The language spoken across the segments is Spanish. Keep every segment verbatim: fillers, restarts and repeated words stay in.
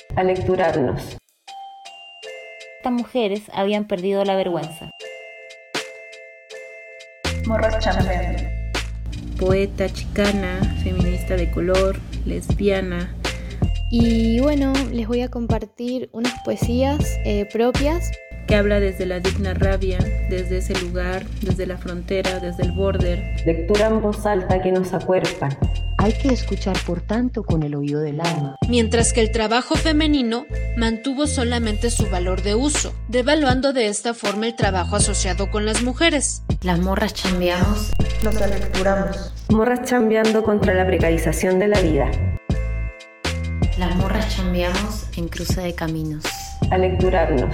a lecturarnos. Estas mujeres habían perdido la vergüenza. Morras chambeando. Poeta, chicana, feminista de color, lesbiana. Y bueno, les voy a compartir unas poesías eh, propias. Que habla desde la digna rabia, desde ese lugar, desde la frontera, desde el border. Lectura en voz alta que nos acuerpa. Hay que escuchar por tanto con el oído del alma. Mientras que el trabajo femenino mantuvo solamente su valor de uso, devaluando de esta forma el trabajo asociado con las mujeres. Las morras chambeamos. Nos alecturamos. Morras chambeando contra la precarización de la vida. Las morras chambeamos en cruce de caminos. A lecturarnos.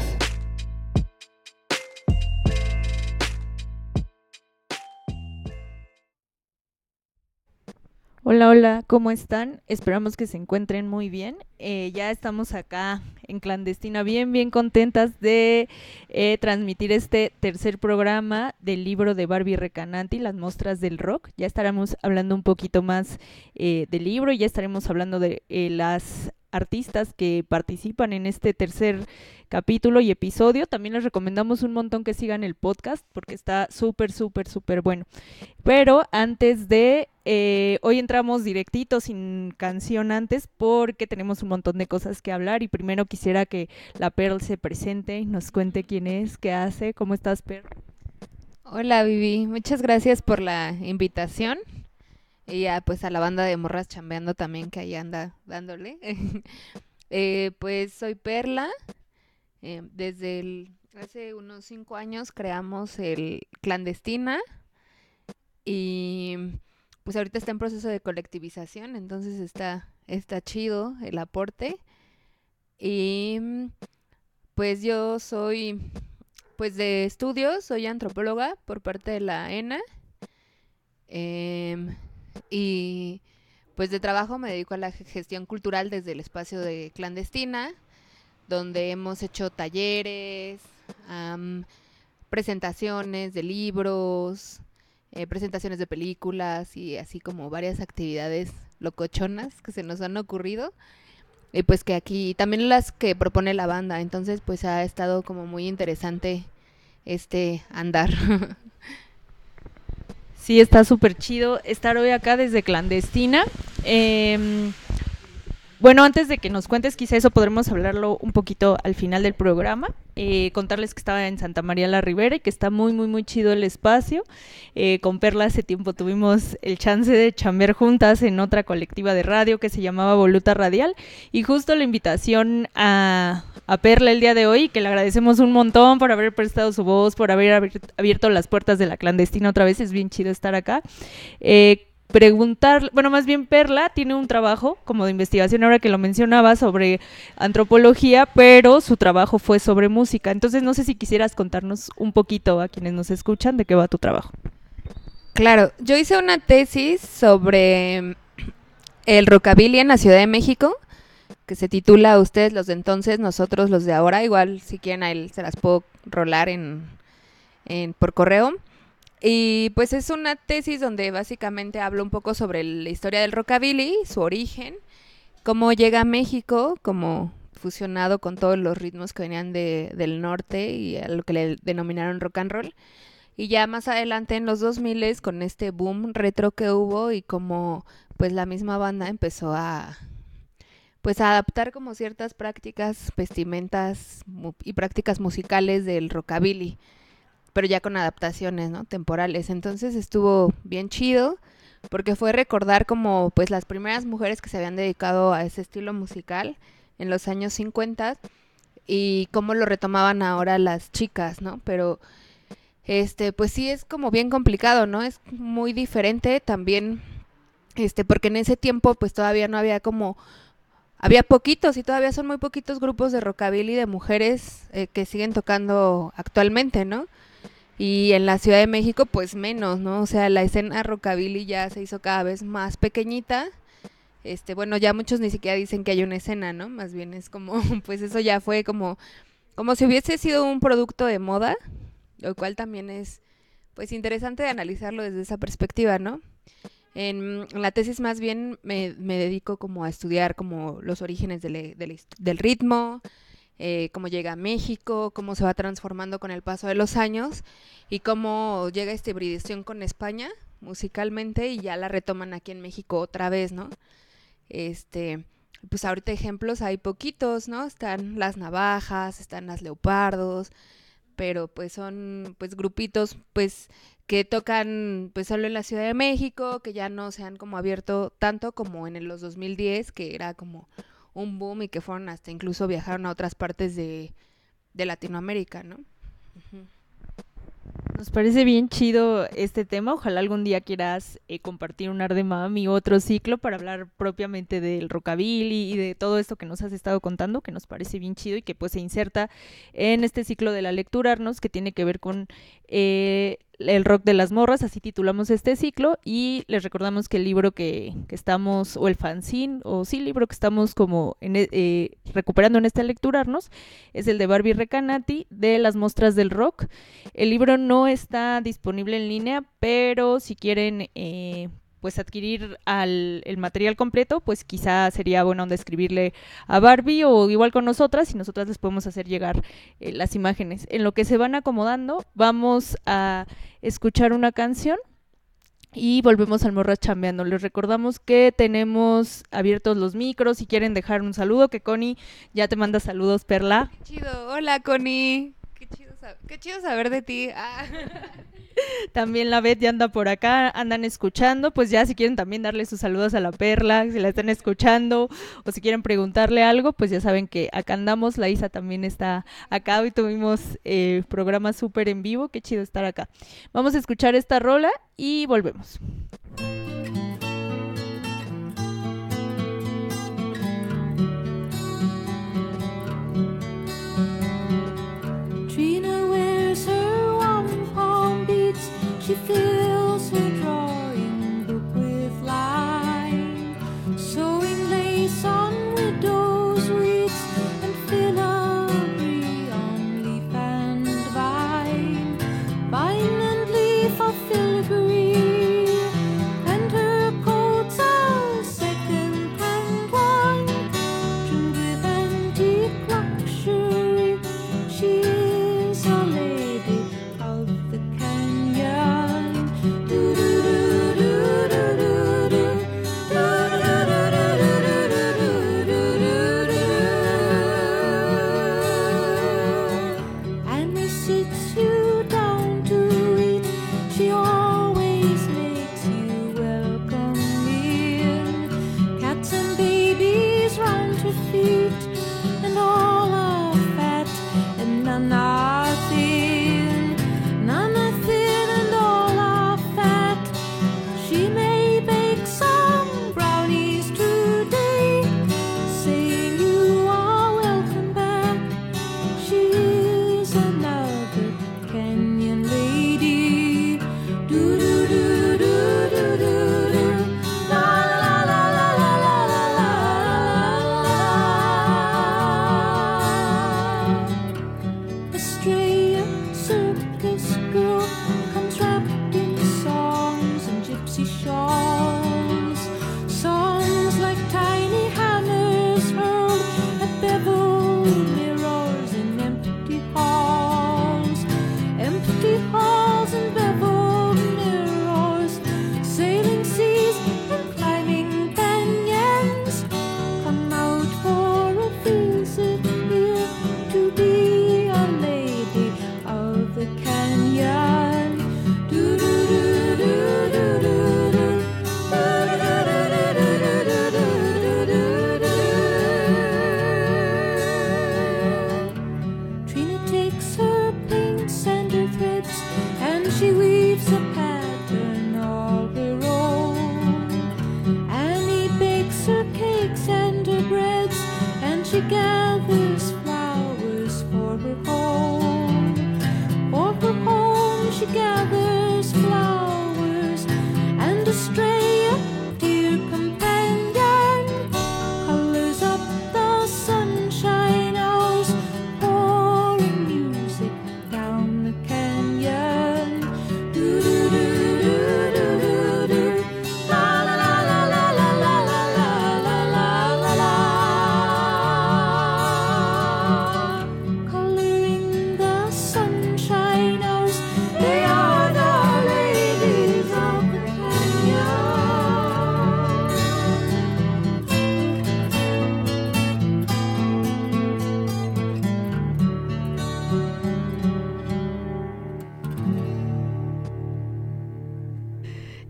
Hola, hola, ¿cómo están? Esperamos que se encuentren muy bien. Eh, ya estamos acá en Clandestina, bien, bien contentas de eh, transmitir este tercer programa del libro de Barbie Recanati, Las Mostras del Rock. Ya estaremos hablando un poquito más eh, del libro y ya estaremos hablando de eh, las artistas que participan en este tercer capítulo y episodio. También les recomendamos un montón que sigan el podcast porque está súper, súper, súper bueno. Pero antes de... Eh, hoy entramos directito, sin canción antes, porque tenemos un montón de cosas que hablar y primero quisiera que la Pearl se presente y nos cuente quién es, qué hace. ¿Cómo estás, Pearl? Hola, Vivi. Muchas gracias por la invitación. Y ya, pues a la banda de Morras Chambeando también, que ahí anda dándole. eh, pues soy Perla. Eh, desde el, hace unos cinco años creamos el Clandestina. Y pues ahorita está en proceso de colectivización, entonces está, está chido el aporte. Y pues yo soy pues de estudios, soy antropóloga por parte de la ENA. Eh, y pues de trabajo me dedico a la gestión cultural desde el espacio de Clandestina, donde hemos hecho talleres, um, presentaciones de libros, eh, presentaciones de películas y así como varias actividades locochonas que se nos han ocurrido. Y pues que aquí también las que propone la banda, entonces pues ha estado como muy interesante este andar. Sí, está súper chido estar hoy acá desde Clandestina. Eh, bueno, antes de que nos cuentes, quizá eso podremos hablarlo un poquito al final del programa. Eh, contarles que estaba en Santa María la Ribera y que está muy, muy, muy chido el espacio. Eh, con Perla hace tiempo tuvimos el chance de chambear juntas en otra colectiva de radio que se llamaba Voluta Radial. Y justo la invitación a, a Perla el día de hoy, que le agradecemos un montón por haber prestado su voz, por haber abierto las puertas de la Clandestina otra vez. Es bien chido estar acá. Eh, preguntar, bueno, más bien Perla tiene un trabajo como de investigación, ahora que lo mencionaba, sobre antropología, pero su trabajo fue sobre música. Entonces no sé si quisieras contarnos un poquito a quienes nos escuchan de qué va tu trabajo. Claro, yo hice una tesis sobre el rockabilly en la Ciudad de México, que se titula Ustedes los de entonces, nosotros los de ahora. Igual si quieren ahí se las puedo rolar en, en por correo. Y pues es una tesis donde básicamente hablo un poco sobre la historia del rockabilly, su origen, cómo llega a México, como fusionado con todos los ritmos que venían de, del norte y a lo que le denominaron rock and roll. Y ya más adelante en los dos mil con este boom retro que hubo y como pues la misma banda empezó a pues a adaptar como ciertas prácticas, vestimentas mu- y prácticas musicales del rockabilly, pero ya con adaptaciones, ¿no?, temporales. Entonces estuvo bien chido porque fue recordar como pues las primeras mujeres que se habían dedicado a ese estilo musical en los años cincuenta y cómo lo retomaban ahora las chicas, ¿no? Pero este pues sí es como bien complicado, ¿no? Es muy diferente también, este porque en ese tiempo pues todavía no había como había poquitos y todavía son muy poquitos grupos de rockabilly de mujeres eh, que siguen tocando actualmente, ¿no? Y en la Ciudad de México pues menos, ¿no? O sea, la escena rockabilly ya se hizo cada vez más pequeñita. Este, bueno, ya muchos ni siquiera dicen que hay una escena, ¿no? Más bien es como, pues eso ya fue como, como si hubiese sido un producto de moda, lo cual también es, pues, interesante de analizarlo desde esa perspectiva, ¿no? En, en la tesis más bien me, me dedico como a estudiar como los orígenes del, del, del ritmo, eh, cómo llega a México, cómo se va transformando con el paso de los años y cómo llega esta hibridación con España musicalmente y ya la retoman aquí en México otra vez, ¿no? Este, pues ahorita ejemplos hay poquitos, ¿no? Están las Navajas, están las Leopardos, pero pues son pues grupitos pues que tocan pues solo en la Ciudad de México, que ya no se han como abierto tanto como en los dos mil diez, que era como un boom y que fueron hasta incluso viajaron a otras partes de, de Latinoamérica, ¿no? Uh-huh. Nos parece bien chido este tema. Ojalá algún día quieras eh, compartir un Arde Mami u otro ciclo para hablar propiamente del rockabilly y de todo esto que nos has estado contando, que nos parece bien chido y que pues se inserta en este ciclo de la lecturarnos, que tiene que ver con eh, el rock de las morras, así titulamos este ciclo, y les recordamos que el libro que, que estamos, o el fanzine, o sí, el libro que estamos como en, eh, recuperando en esta lecturarnos, es el de Barbie Recanati, de Las Mostras del Rock. El libro no está disponible en línea, pero si quieren eh, pues adquirir al, el material completo, pues quizá sería buena onda escribirle a Barbie o igual con nosotras y nosotras les podemos hacer llegar eh, las imágenes. En lo que se van acomodando, vamos a escuchar una canción y volvemos al Morras Chambeando. Les recordamos que tenemos abiertos los micros si quieren dejar un saludo, que Connie ya te manda saludos, Perla. Qué chido, hola Connie. Qué chido, sab- qué chido saber de ti. Ah. También la Beth ya anda por acá, andan escuchando, pues ya si quieren también darle sus saludos a la Perla, si la están escuchando, o si quieren preguntarle algo, pues ya saben que acá andamos. La Isa también está acá, hoy tuvimos eh, programa súper en vivo, qué chido estar acá. Vamos a escuchar esta rola y volvemos. She fills her drawing book with line, sewing lace on widow's wreaths and filigree on leaf and vine, vine and leaf of filigree, and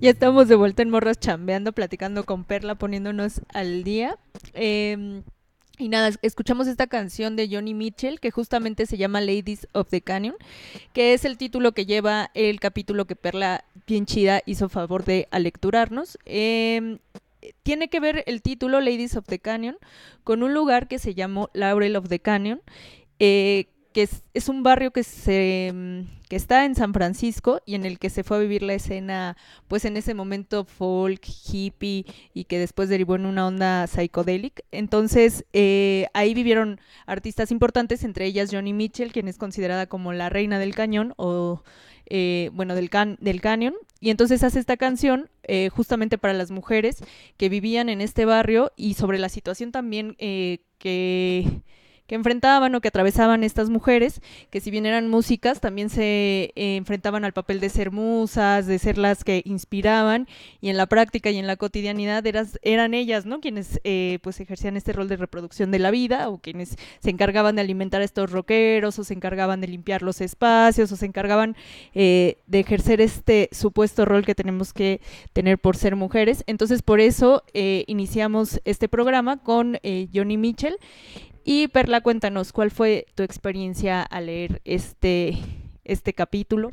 Ya estamos de vuelta en Morras Chambeando, platicando con Perla, poniéndonos al día. Eh, y nada, escuchamos esta canción de Joni Mitchell, que justamente se llama Ladies of the Canyon, que es el título que lleva el capítulo que Perla, bien chida, hizo favor de alecturarnos. Eh, tiene que ver el título, Ladies of the Canyon, con un lugar que se llamó Laurel of the Canyon, eh, que es, es un barrio que se que está en San Francisco y en el que se fue a vivir la escena, pues en ese momento folk, hippie, y que después derivó en una onda psychedelic. Entonces eh, ahí vivieron artistas importantes, entre ellas Joni Mitchell, quien es considerada como la reina del cañón, o eh, bueno, del, can del cañón, y entonces hace esta canción eh, justamente para las mujeres que vivían en este barrio y sobre la situación también eh, que... que enfrentaban o que atravesaban estas mujeres, que si bien eran músicas, también se eh, enfrentaban al papel de ser musas, de ser las que inspiraban, y en la práctica y en la cotidianidad eras, eran ellas, ¿no?, quienes eh, pues ejercían este rol de reproducción de la vida, o quienes se encargaban de alimentar a estos rockeros, o se encargaban de limpiar los espacios, o se encargaban eh, de ejercer este supuesto rol que tenemos que tener por ser mujeres. Entonces por eso eh, iniciamos este programa con eh, Joni Mitchell. Y Perla, cuéntanos, ¿cuál fue tu experiencia al leer este, este capítulo?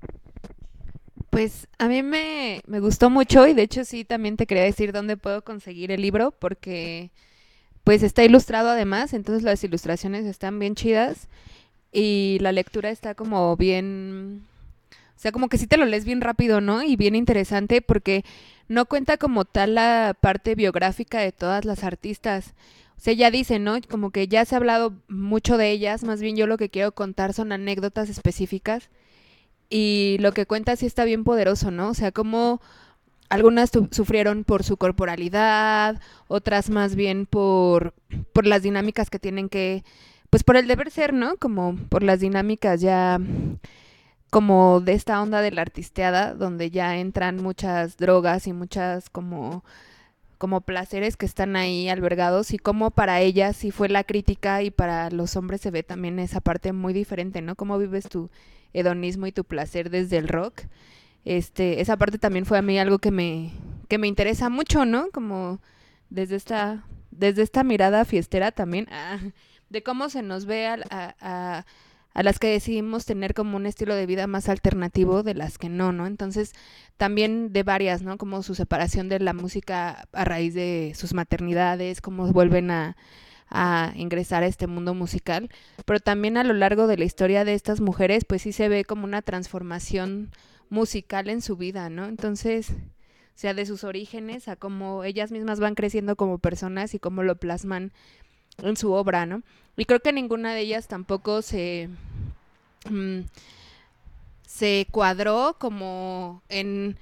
Pues a mí me, me gustó mucho, y de hecho sí, también te quería decir dónde puedo conseguir el libro, porque pues está ilustrado además, entonces las ilustraciones están bien chidas y la lectura está como bien, o sea, como que sí te lo lees bien rápido, ¿no? Y bien interesante, porque no cuenta como tal la parte biográfica de todas las artistas. O sea, ya dice, ¿no? Como que ya se ha hablado mucho de ellas, más bien yo lo que quiero contar son anécdotas específicas, y lo que cuenta sí está bien poderoso, ¿no? O sea, como algunas sufrieron por su corporalidad, otras más bien por, por las dinámicas que tienen que, pues por el deber ser, ¿no? Como por las dinámicas ya como de esta onda de la artisteada, donde ya entran muchas drogas y muchas como... como placeres que están ahí albergados, y cómo para ellas sí fue la crítica, y para los hombres se ve también esa parte muy diferente, ¿no? Cómo vives tu hedonismo y tu placer desde el rock. Este, esa parte también fue a mí algo que me, que me interesa mucho, ¿no? Como desde esta, desde esta mirada fiestera también, ah, de cómo se nos ve a, a, a a las que decidimos tener como un estilo de vida más alternativo de las que no, ¿no? Entonces, también de varias, ¿no? Como su separación de la música a raíz de sus maternidades, cómo vuelven a, a ingresar a este mundo musical, pero también a lo largo de la historia de estas mujeres, pues sí se ve como una transformación musical en su vida, ¿no? Entonces, o sea, de sus orígenes a cómo ellas mismas van creciendo como personas y cómo lo plasman en su obra, ¿no? Y creo que ninguna de ellas tampoco se mmm, se cuadró como en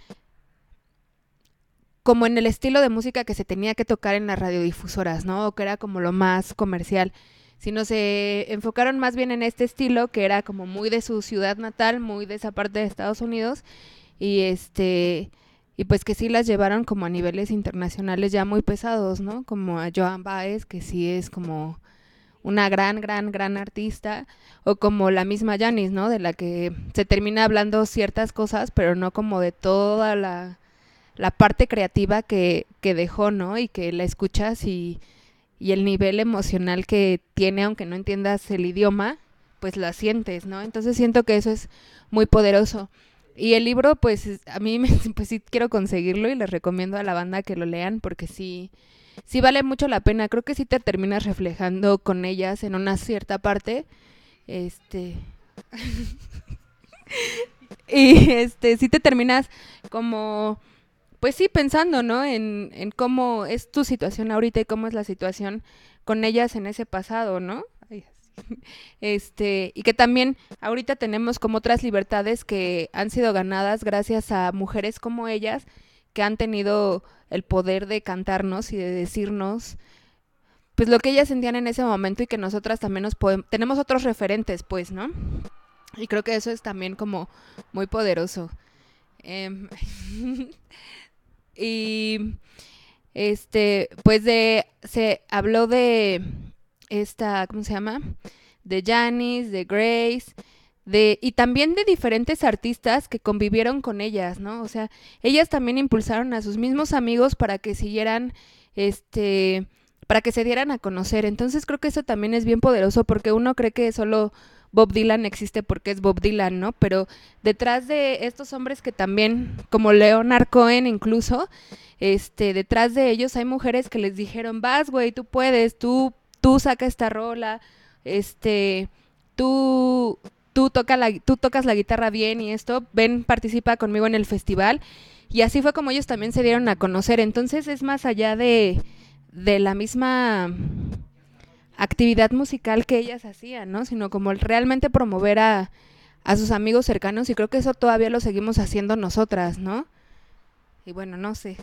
como en el estilo de música que se tenía que tocar en las radiodifusoras, ¿no? O que era como lo más comercial, sino se enfocaron más bien en este estilo que era como muy de su ciudad natal, muy de esa parte de Estados Unidos, y este y pues que sí las llevaron como a niveles internacionales ya muy pesados, ¿no? Como a Joan Baez, que sí es como una gran, gran, gran artista, o como la misma Janis, ¿no? De la que se termina hablando ciertas cosas, pero no como de toda la, la parte creativa que, que dejó, ¿no? Y que la escuchas y, y el nivel emocional que tiene, aunque no entiendas el idioma, pues la sientes, ¿no? Entonces siento que eso es muy poderoso. Y el libro, pues a mí me, pues sí quiero conseguirlo, y les recomiendo a la banda que lo lean, porque sí, sí vale mucho la pena. Creo que sí te terminas reflejando con ellas en una cierta parte, este y este sí te terminas como, pues sí, pensando, ¿no? En, en cómo es tu situación ahorita y cómo es la situación con ellas en ese pasado, ¿no? Ay, Este, y que también ahorita tenemos como otras libertades que han sido ganadas gracias a mujeres como ellas, que han tenido el poder de cantarnos y de decirnos pues lo que ellas sentían en ese momento, y que nosotras también nos podemos, tenemos otros referentes, pues, ¿no? Y creo que eso es también como muy poderoso. Eh, y este, pues de, se habló de esta, ¿cómo se llama? De Janis, de Grace, de y también de diferentes artistas que convivieron con ellas, ¿no? O sea, ellas también impulsaron a sus mismos amigos para que siguieran, este, para que se dieran a conocer. Entonces creo que eso también es bien poderoso, porque uno cree que solo Bob Dylan existe porque es Bob Dylan, ¿no? Pero detrás de estos hombres que también, como Leonard Cohen incluso, este, detrás de ellos hay mujeres que les dijeron, vas, güey, tú puedes, tú, tú saca esta rola, este, tú... Tú, toca la, tú tocas la guitarra bien y esto, ven, participa conmigo en el festival. Y así fue como ellos también se dieron a conocer. Entonces es más allá de, de la misma actividad musical que ellas hacían, ¿no? Sino como el realmente promover a, a sus amigos cercanos, y creo que eso todavía lo seguimos haciendo nosotras, ¿no? Y bueno, no sé.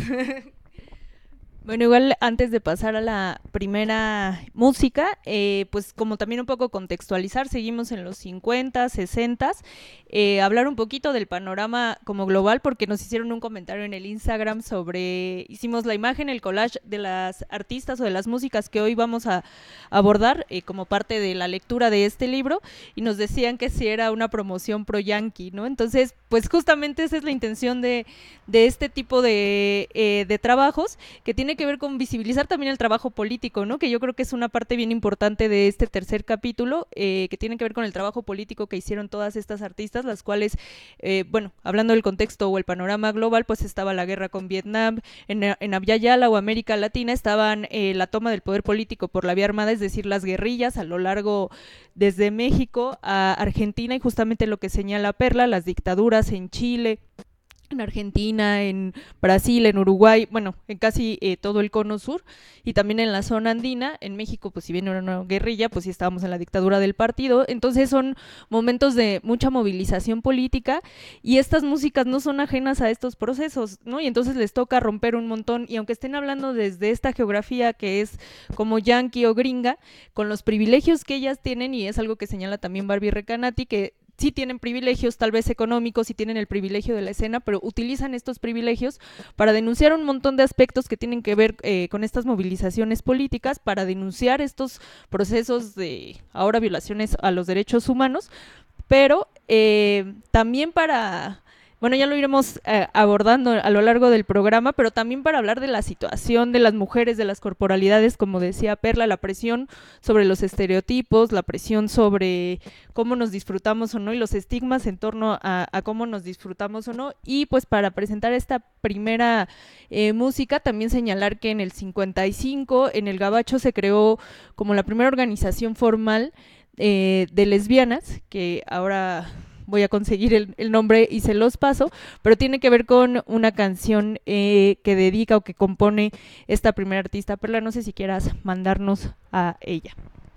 Bueno, igual antes de pasar a la primera música, eh, pues como también un poco contextualizar, seguimos en los cincuenta, sesenta, eh, hablar un poquito del panorama como global, porque nos hicieron un comentario en el Instagram sobre, hicimos la imagen, el collage de las artistas o de las músicas que hoy vamos a abordar eh, como parte de la lectura de este libro, y nos decían que si era una promoción pro yankee, ¿no? Entonces, pues justamente esa es la intención de, de este tipo de, eh, de trabajos, que tiene que ver con visibilizar también el trabajo político, ¿no? Que yo creo que es una parte bien importante de este tercer capítulo, eh, que tiene que ver con el trabajo político que hicieron todas estas artistas, las cuales, eh, bueno, hablando del contexto o el panorama global, pues estaba la guerra con Vietnam, en, en Abya Yala o América Latina estaban eh, la toma del poder político por la vía armada, es decir, las guerrillas a lo largo desde México a Argentina, y justamente lo que señala Perla, las dictaduras en Chile, en Argentina, en Brasil, en Uruguay, bueno, en casi eh, todo el cono sur, y también en la zona andina. En México, pues si bien era una guerrilla, pues sí estábamos en la dictadura del partido. Entonces son momentos de mucha movilización política, y estas músicas no son ajenas a estos procesos, ¿no? Y entonces les toca romper un montón, y aunque estén hablando desde esta geografía que es como yankee o gringa, con los privilegios que ellas tienen, y es algo que señala también Barbie Recanati, que sí tienen privilegios tal vez económicos, sí tienen el privilegio de la escena, pero utilizan estos privilegios para denunciar un montón de aspectos que tienen que ver eh, con estas movilizaciones políticas, para denunciar estos procesos de ahora violaciones a los derechos humanos, pero eh, también para... Bueno, ya lo iremos eh, abordando a lo largo del programa, pero también para hablar de la situación de las mujeres, de las corporalidades, como decía Perla, la presión sobre los estereotipos, la presión sobre cómo nos disfrutamos o no, y los estigmas en torno a, a cómo nos disfrutamos o no. Y pues para presentar esta primera eh, música, también señalar que en el cincuenta y cinco en el Gabacho se creó como la primera organización formal eh, de lesbianas, que ahora... voy a conseguir el, el nombre y se los paso, pero tiene que ver con una canción eh, que dedica o que compone esta primera artista. Perla, no sé si quieras mandarnos a ella.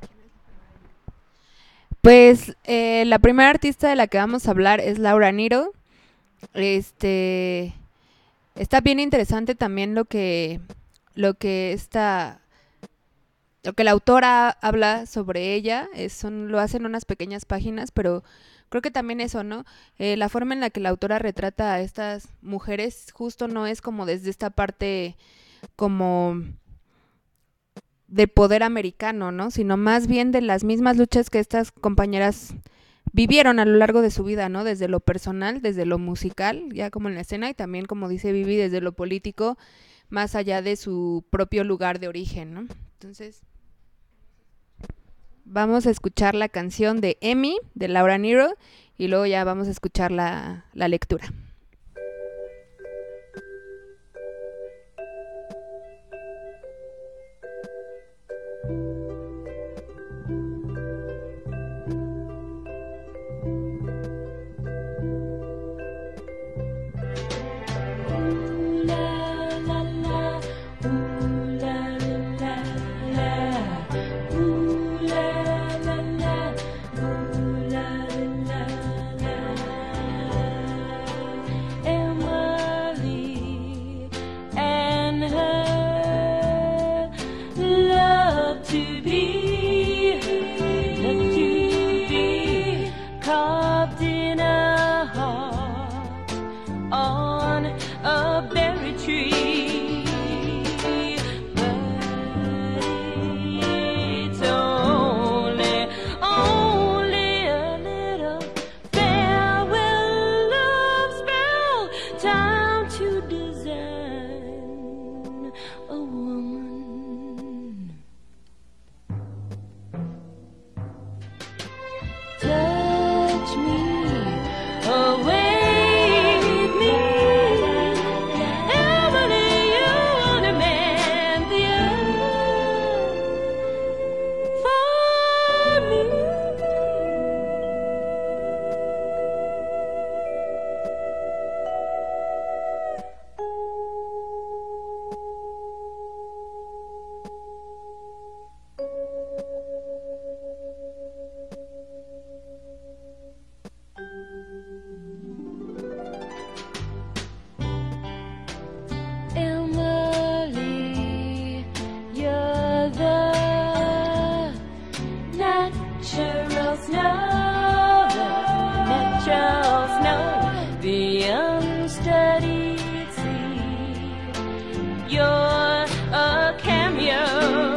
Pues eh, la primera artista de la que vamos a hablar es Laura Nyro. Este, está bien interesante también lo que, lo que esta... lo que la autora habla sobre ella, es, son, lo hacen unas pequeñas páginas, pero creo que también eso, ¿no? Eh, la forma en la que la autora retrata a estas mujeres justo no es como desde esta parte como de poder americano, ¿no? Sino más bien de las mismas luchas que estas compañeras vivieron a lo largo de su vida, ¿no? Desde lo personal, desde lo musical, ya como en la escena, y también, como dice Vivi, desde lo político, más allá de su propio lugar de origen, ¿no? Entonces... vamos a escuchar la canción de Emmy, de Laura Nyro, y luego ya vamos a escuchar la, la lectura. Only, only a little you're a cameo.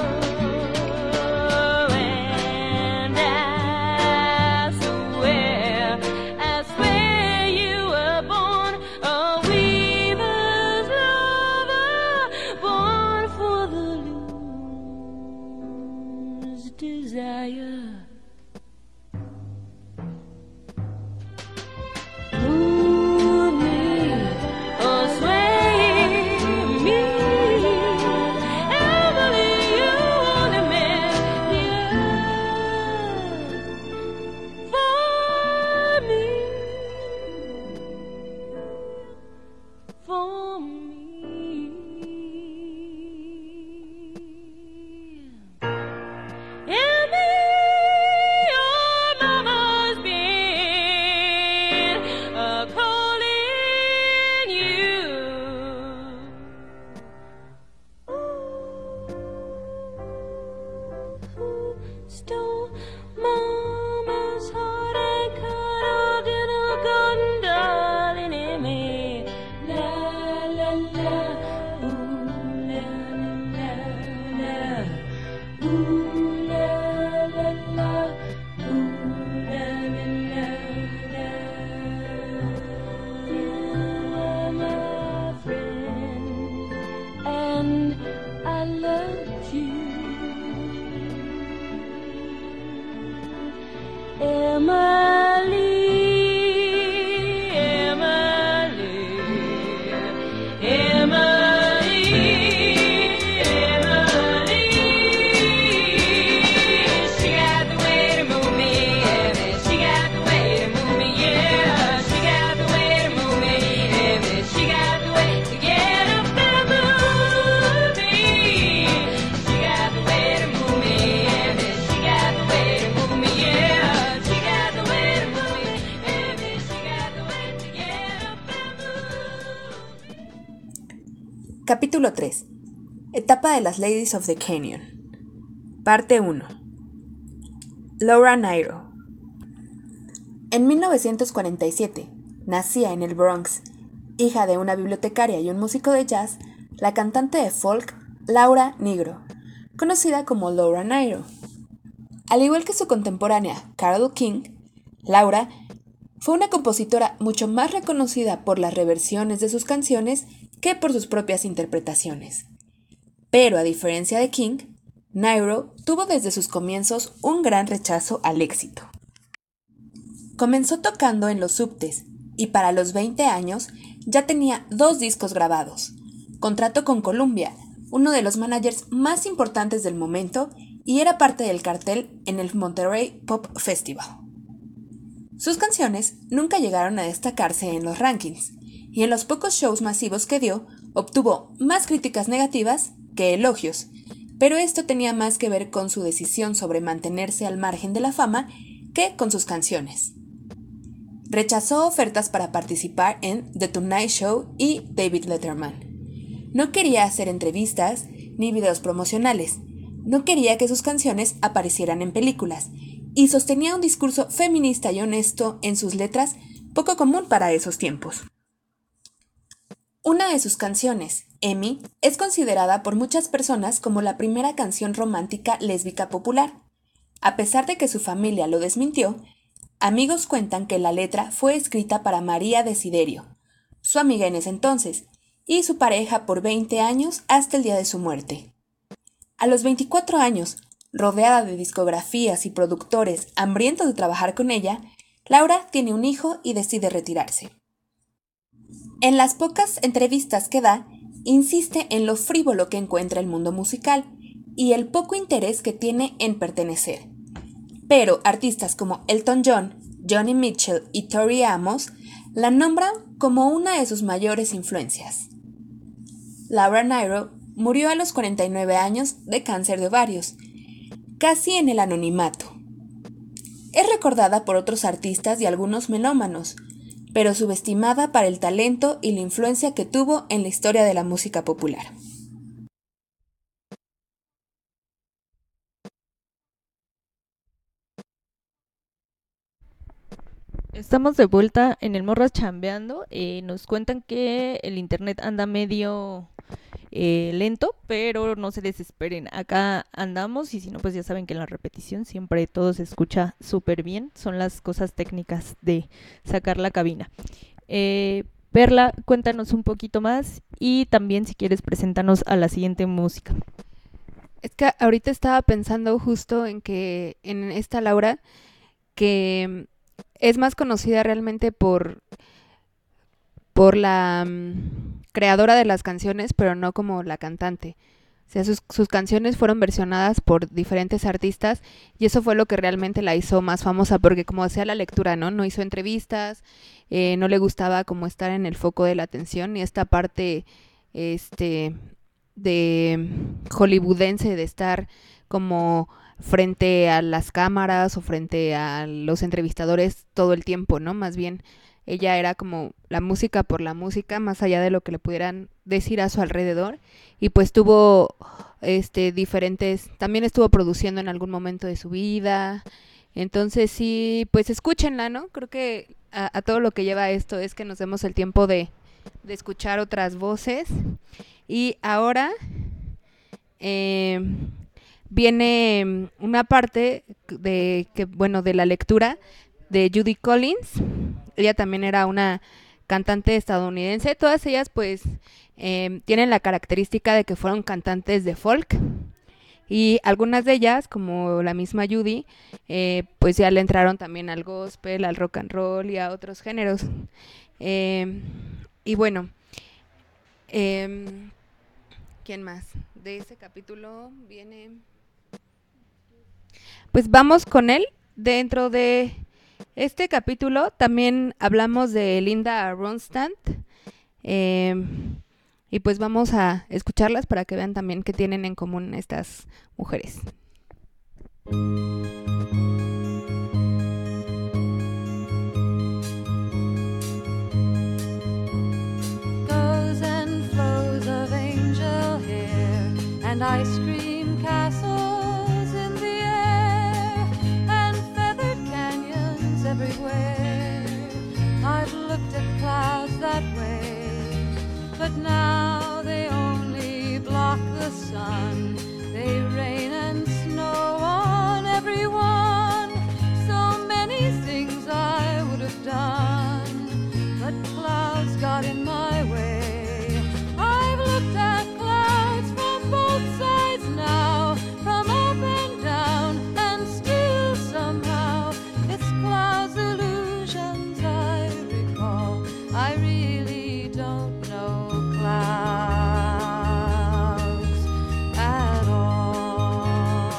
And I swear, I swear you were born a weaver's lover, born for the loose desire. Move me, or sway me, Emily, you wanna marry for me, for me. Emily, your mama's been a calling you. Who stole mama's heart and cut out in a garden, darling, Emily? La la la, ooh la la la, ooh la la la, ooh la la la la. You're my friend, and I love you. Emily, Emily, Emily, Emily. She got the way to move me, Emily. She got the way to move me, yeah. She got the way to move me, Emily. She got the way to get up and move me. She got the way to move me, Emily. She got the way to move me, yeah. She got the way to move me, Emily. She got the way to get up and move. Capítulo tres. Etapa de las Ladies of the Canyon. Parte uno. Laura Nyro. En mil novecientos cuarenta y siete, nacía en el Bronx, hija de una bibliotecaria y un músico de jazz, la cantante de folk Laura Nyro, conocida como Laura Nyro. Al igual que su contemporánea Carole King, Laura fue una compositora mucho más reconocida por las reversiones de sus canciones que por sus propias interpretaciones. Pero a diferencia de King, Nyro tuvo desde sus comienzos un gran rechazo al éxito. Comenzó tocando en los subtes y para los veinte años ya tenía dos discos grabados, contrato con Columbia, uno de los managers más importantes del momento, y era parte del cartel en el Monterey Pop Festival. Sus canciones nunca llegaron a destacarse en los rankings, y en los pocos shows masivos que dio, obtuvo más críticas negativas que elogios, pero esto tenía más que ver con su decisión sobre mantenerse al margen de la fama que con sus canciones. Rechazó ofertas para participar en The Tonight Show y David Letterman. No quería hacer entrevistas ni videos promocionales. No quería que sus canciones aparecieran en películas, y sostenía un discurso feminista y honesto en sus letras, poco común para esos tiempos. Una de sus canciones, Emmy, es considerada por muchas personas como la primera canción romántica lésbica popular. A pesar de que su familia lo desmintió, amigos cuentan que la letra fue escrita para María Desiderio, su amiga en ese entonces, y su pareja por veinte años hasta el día de su muerte. A los veinticuatro años, rodeada de discografías y productores hambrientos de trabajar con ella, Laura tiene un hijo y decide retirarse. En las pocas entrevistas que da, insiste en lo frívolo que encuentra el mundo musical y el poco interés que tiene en pertenecer. Pero artistas como Elton John, Joni Mitchell y Tori Amos la nombran como una de sus mayores influencias. Laura Nyro murió a los cuarenta y nueve años de cáncer de ovarios, casi en el anonimato. Es recordada por otros artistas y algunos melómanos, pero subestimada para el talento y la influencia que tuvo en la historia de la música popular. Estamos de vuelta en el Morras Chambeando. Eh, nos cuentan que el internet anda medio eh, lento, pero no se desesperen, acá andamos y si no, pues ya saben que en la repetición siempre todo se escucha súper bien, son las cosas técnicas de sacar la cabina. Eh, Perla, cuéntanos un poquito más y también si quieres preséntanos a la siguiente música. Es que ahorita estaba pensando justo en que en esta Laura, que es más conocida realmente por, por la um, creadora de las canciones, pero no como la cantante. O sea, sus, sus canciones fueron versionadas por diferentes artistas y eso fue lo que realmente la hizo más famosa, porque como hacía la lectura, ¿no? No hizo entrevistas, eh, no le gustaba como estar en el foco de la atención y esta parte este, de hollywoodense, de estar como frente a las cámaras o frente a los entrevistadores todo el tiempo, ¿no? Más bien ella era como la música por la música, más allá de lo que le pudieran decir a su alrededor. Y pues tuvo este diferentes, también estuvo produciendo en algún momento de su vida. Entonces sí, pues escúchenla, ¿no? Creo que a, a todo lo que lleva esto es que nos demos el tiempo de, de escuchar otras voces. Y ahora eh, viene una parte de que, bueno, de la lectura de Judy Collins. Ella también era una cantante estadounidense. Todas ellas pues eh, tienen la característica de que fueron cantantes de folk y algunas de ellas, como la misma Judy, eh, pues ya le entraron también al gospel, al rock and roll y a otros géneros. Eh, y bueno, eh, ¿quién más? De ese capítulo viene... Pues vamos con él. Dentro de este capítulo también hablamos de Linda Ronstadt, eh, y pues vamos a escucharlas para que vean también qué tienen en común estas mujeres. Goes and flows of angel hair and ice cream castles in the air and feathered canyons everywhere. I've looked at clouds that way, but now they only block the sun. They rain and snow on everyone. So many things I would have done, but clouds got in my way. I've looked at clouds from both sides now, from up and down, and still somehow it's clouds' illusions I recall. I really don't know clouds at all.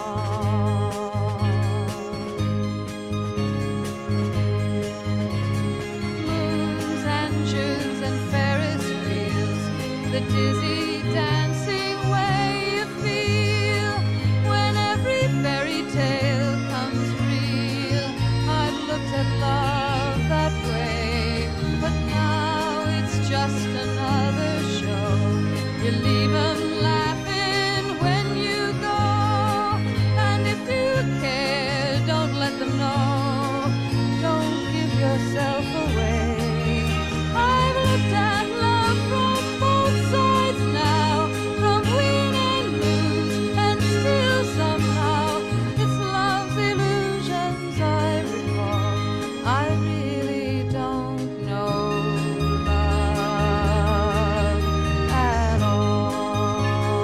Moons and Junes and Ferris wheels, the dizzy dancing way you feel when every fairy tale comes real. I've looked at love that way, but now it's just another show. You leave 'em laughing when you go, and if you care, don't let them know. Don't give yourself away. I've looked at love from both sides now, from win and lose, and still somehow it's love's illusions I recall. I really don't know love at all.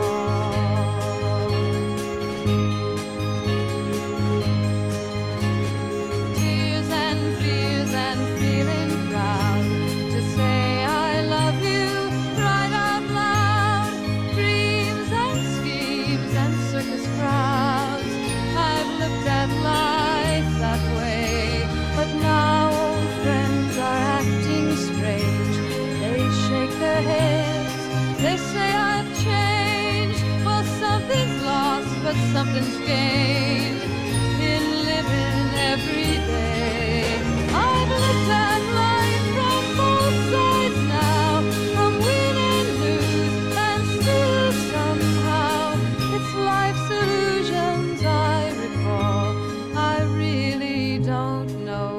Tears and fears and feeling proud to say I love you right out loud. Dreams and schemes and circus crowds. I've looked at life that way, but now old friends are acting strange. They shake their heads, they say I've changed. Well, something's lost, but something's gained in living every day. I've looked at life from both sides now, from win and lose, and still somehow it's life's illusions I recall. I really don't know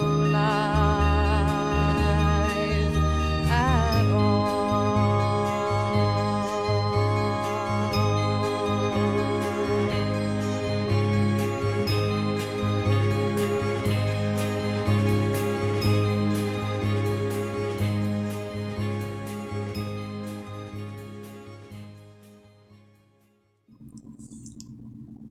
life at all.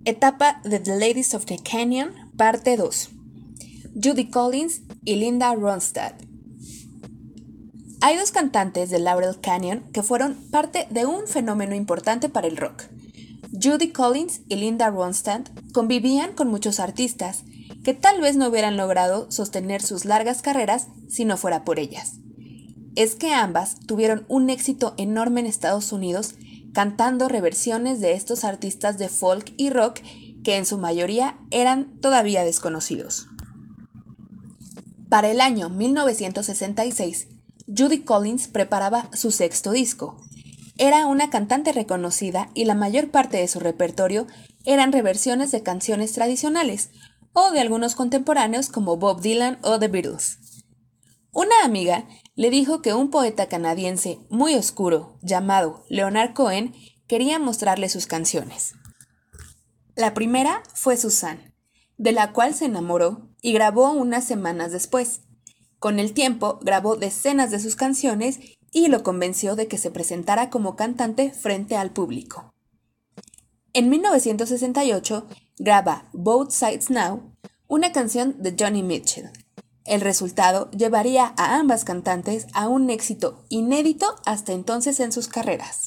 Etapa de The Ladies of the Canyon, parte dos. Judy Collins y Linda Ronstadt. Hay dos cantantes de Laurel Canyon que fueron parte de un fenómeno importante para el rock. Judy Collins y Linda Ronstadt convivían con muchos artistas que tal vez no hubieran logrado sostener sus largas carreras si no fuera por ellas. Es que ambas tuvieron un éxito enorme en Estados Unidos cantando reversiones de estos artistas de folk y rock que en su mayoría eran todavía desconocidos. Para el año mil novecientos sesenta y seis, Judy Collins preparaba su sexto disco. Era una cantante reconocida y la mayor parte de su repertorio eran reversiones de canciones tradicionales o de algunos contemporáneos como Bob Dylan o The Beatles. Una amiga le dijo que un poeta canadiense muy oscuro llamado Leonard Cohen quería mostrarle sus canciones. La primera fue Suzanne, de la cual se enamoró y grabó unas semanas después. Con el tiempo grabó decenas de sus canciones y lo convenció de que se presentara como cantante frente al público. En mil novecientos sesenta y ocho graba Both Sides Now, una canción de Johnny Mitchell. El resultado llevaría a ambas cantantes a un éxito inédito hasta entonces en sus carreras.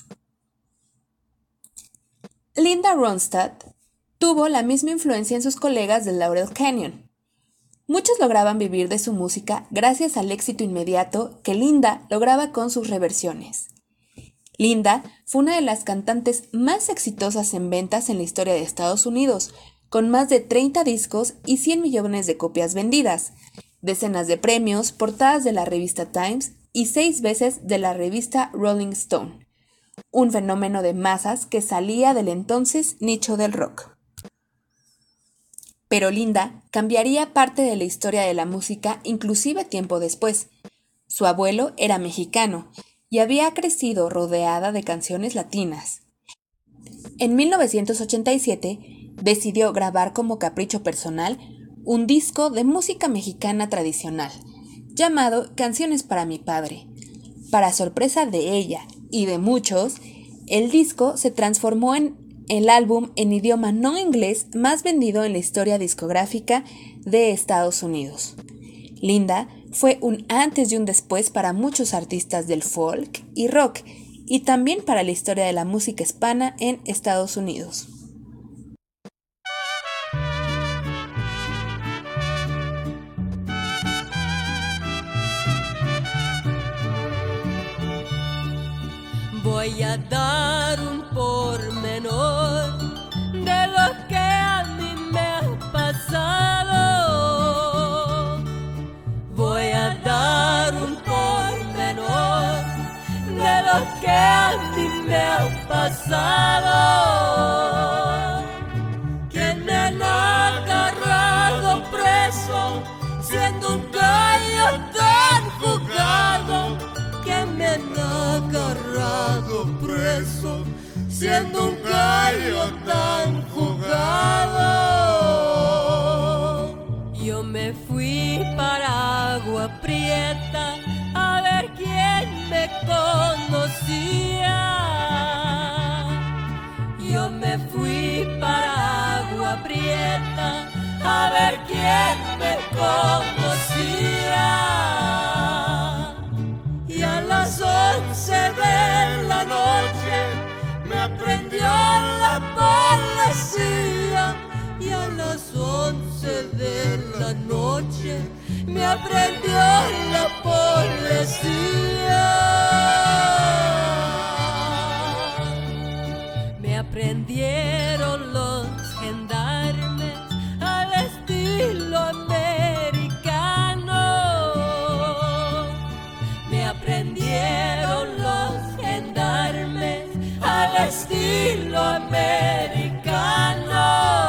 Linda Ronstadt tuvo la misma influencia en sus colegas de Laurel Canyon. Muchos lograban vivir de su música gracias al éxito inmediato que Linda lograba con sus reversiones. Linda fue una de las cantantes más exitosas en ventas en la historia de Estados Unidos, con más de treinta discos y cien millones de copias vendidas, decenas de premios, portadas de la revista Times y seis veces de la revista Rolling Stone, un fenómeno de masas que salía del entonces nicho del rock. Pero Linda cambiaría parte de la historia de la música inclusive tiempo después. Su abuelo era mexicano y había crecido rodeada de canciones latinas. En mil novecientos ochenta y siete decidió grabar como capricho personal un disco de música mexicana tradicional, llamado Canciones para mi padre. Para sorpresa de ella y de muchos, el disco se transformó en el álbum en idioma no inglés más vendido en la historia discográfica de Estados Unidos. Linda fue un antes y un después para muchos artistas del folk y rock, y también para la historia de la música hispana en Estados Unidos. Voy a dar un pormenor de lo que a mí me ha pasado. Voy a dar un pormenor de lo que a mí me ha pasado. Que me han agarrado preso siendo un gallo tan jugado. Que me han agarrado preso siendo un gallo tan jugado. Yo me fui para Agua Prieta a ver quién me conocía. Yo me fui para Agua Prieta a ver quién me conocía. Y a las once de la noche me aprendió la policía. Y a las once de la noche me aprendió la policía. Me aprendieron los gendarmes al estilo americano. Me aprendieron los gendarmes al estilo americano.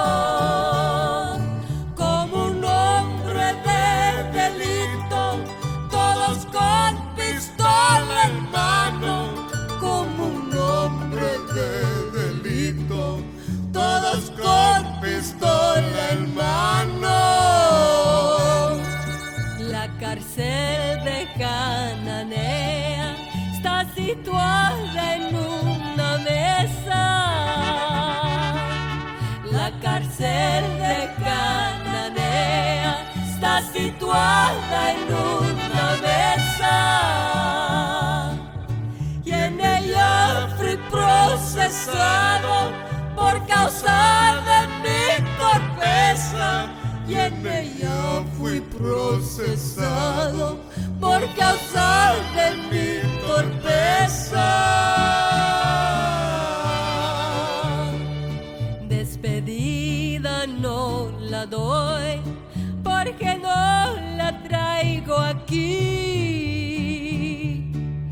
Como un hombre de delito, todos con pistola en mano. Como un hombre de delito, todos con pistola en mano. La cárcel de Cananea está situada en una mesa. por causa de mi torpeza, y en ella fui procesado por causa de mi torpeza. Despedida no la doy porque no la traigo aquí.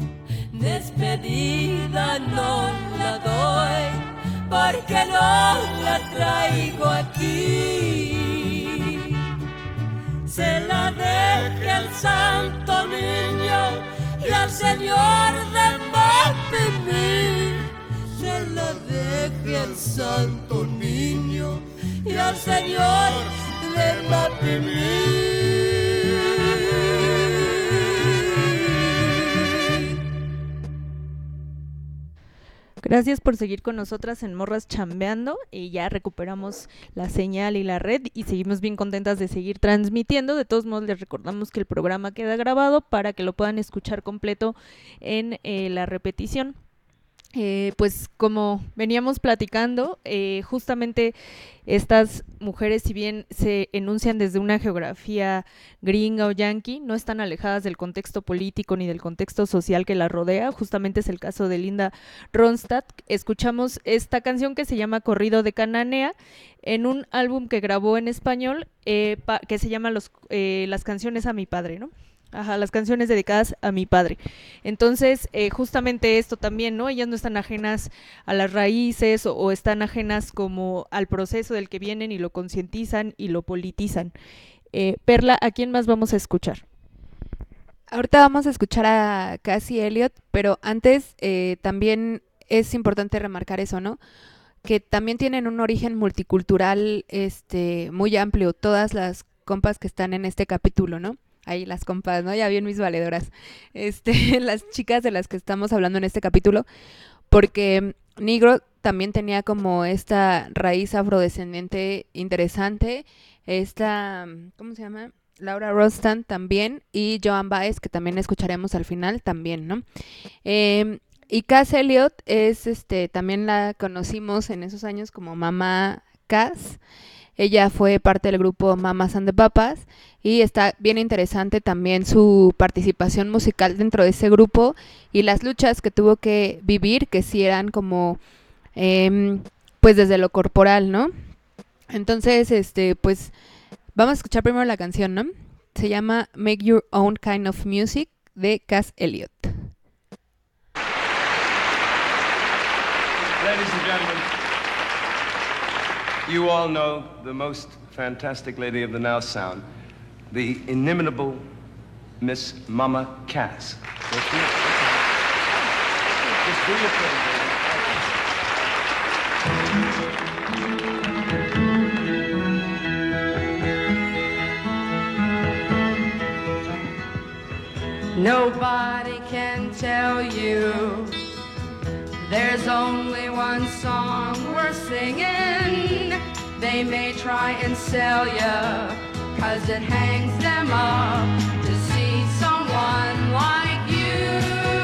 Despedida no la doy porque no la traigo aquí. Se la deje al santo niño y al señor de Mapimí. Se la deje al santo niño y al señor de Mapimí. Gracias por seguir con nosotras en Morras Chambeando, y ya recuperamos la señal y la red y seguimos bien contentas de seguir transmitiendo. De todos modos, les recordamos que el programa queda grabado para que lo puedan escuchar completo en eh, la repetición. Eh, pues como veníamos platicando, eh, justamente estas mujeres, si bien se enuncian desde una geografía gringa o yanqui, no están alejadas del contexto político ni del contexto social que las rodea. Justamente es el caso de Linda Ronstadt. Escuchamos esta canción que se llama Corrido de Cananea en un álbum que grabó en español eh, pa- que se llama los, eh, Las canciones a mi padre, ¿no? Ajá, las canciones dedicadas a mi padre. Entonces, eh, justamente esto también, ¿no? Ellas no están ajenas a las raíces o, o están ajenas como al proceso del que vienen y lo concientizan y lo politizan. Eh, Perla, ¿a quién más vamos a escuchar? Ahorita vamos a escuchar a Cassie Elliot, pero antes eh, también es importante remarcar eso, ¿no? Que también tienen un origen multicultural este, muy amplio, todas las compas que están en este capítulo, ¿no? Ahí las compas, ¿no? Ya bien mis valedoras. Este, las chicas de las que estamos hablando en este capítulo, porque Negro también tenía como esta raíz afrodescendiente interesante, esta, ¿cómo se llama? Laura Rostan también, y Joan Baez, que también escucharemos al final también, ¿no? Eh, y Cass Elliot es, este, también la conocimos en esos años como Mamá Cass. Ella fue parte del grupo Mamas and the Papas y está bien interesante también su participación musical dentro de ese grupo y las luchas que tuvo que vivir, que sí eran como, eh, pues desde lo corporal, ¿no? Entonces, este, pues vamos a escuchar primero la canción, ¿no? Se llama Make Your Own Kind of Music de Cass Elliot. Ladies and gentlemen, you all know the most fantastic lady of the now sound, the inimitable Miss Mama Cass. Just do your thing, baby. Nobody can tell you there's only one song worth singing. They may try and sell ya, cause it hangs them up to see someone like you.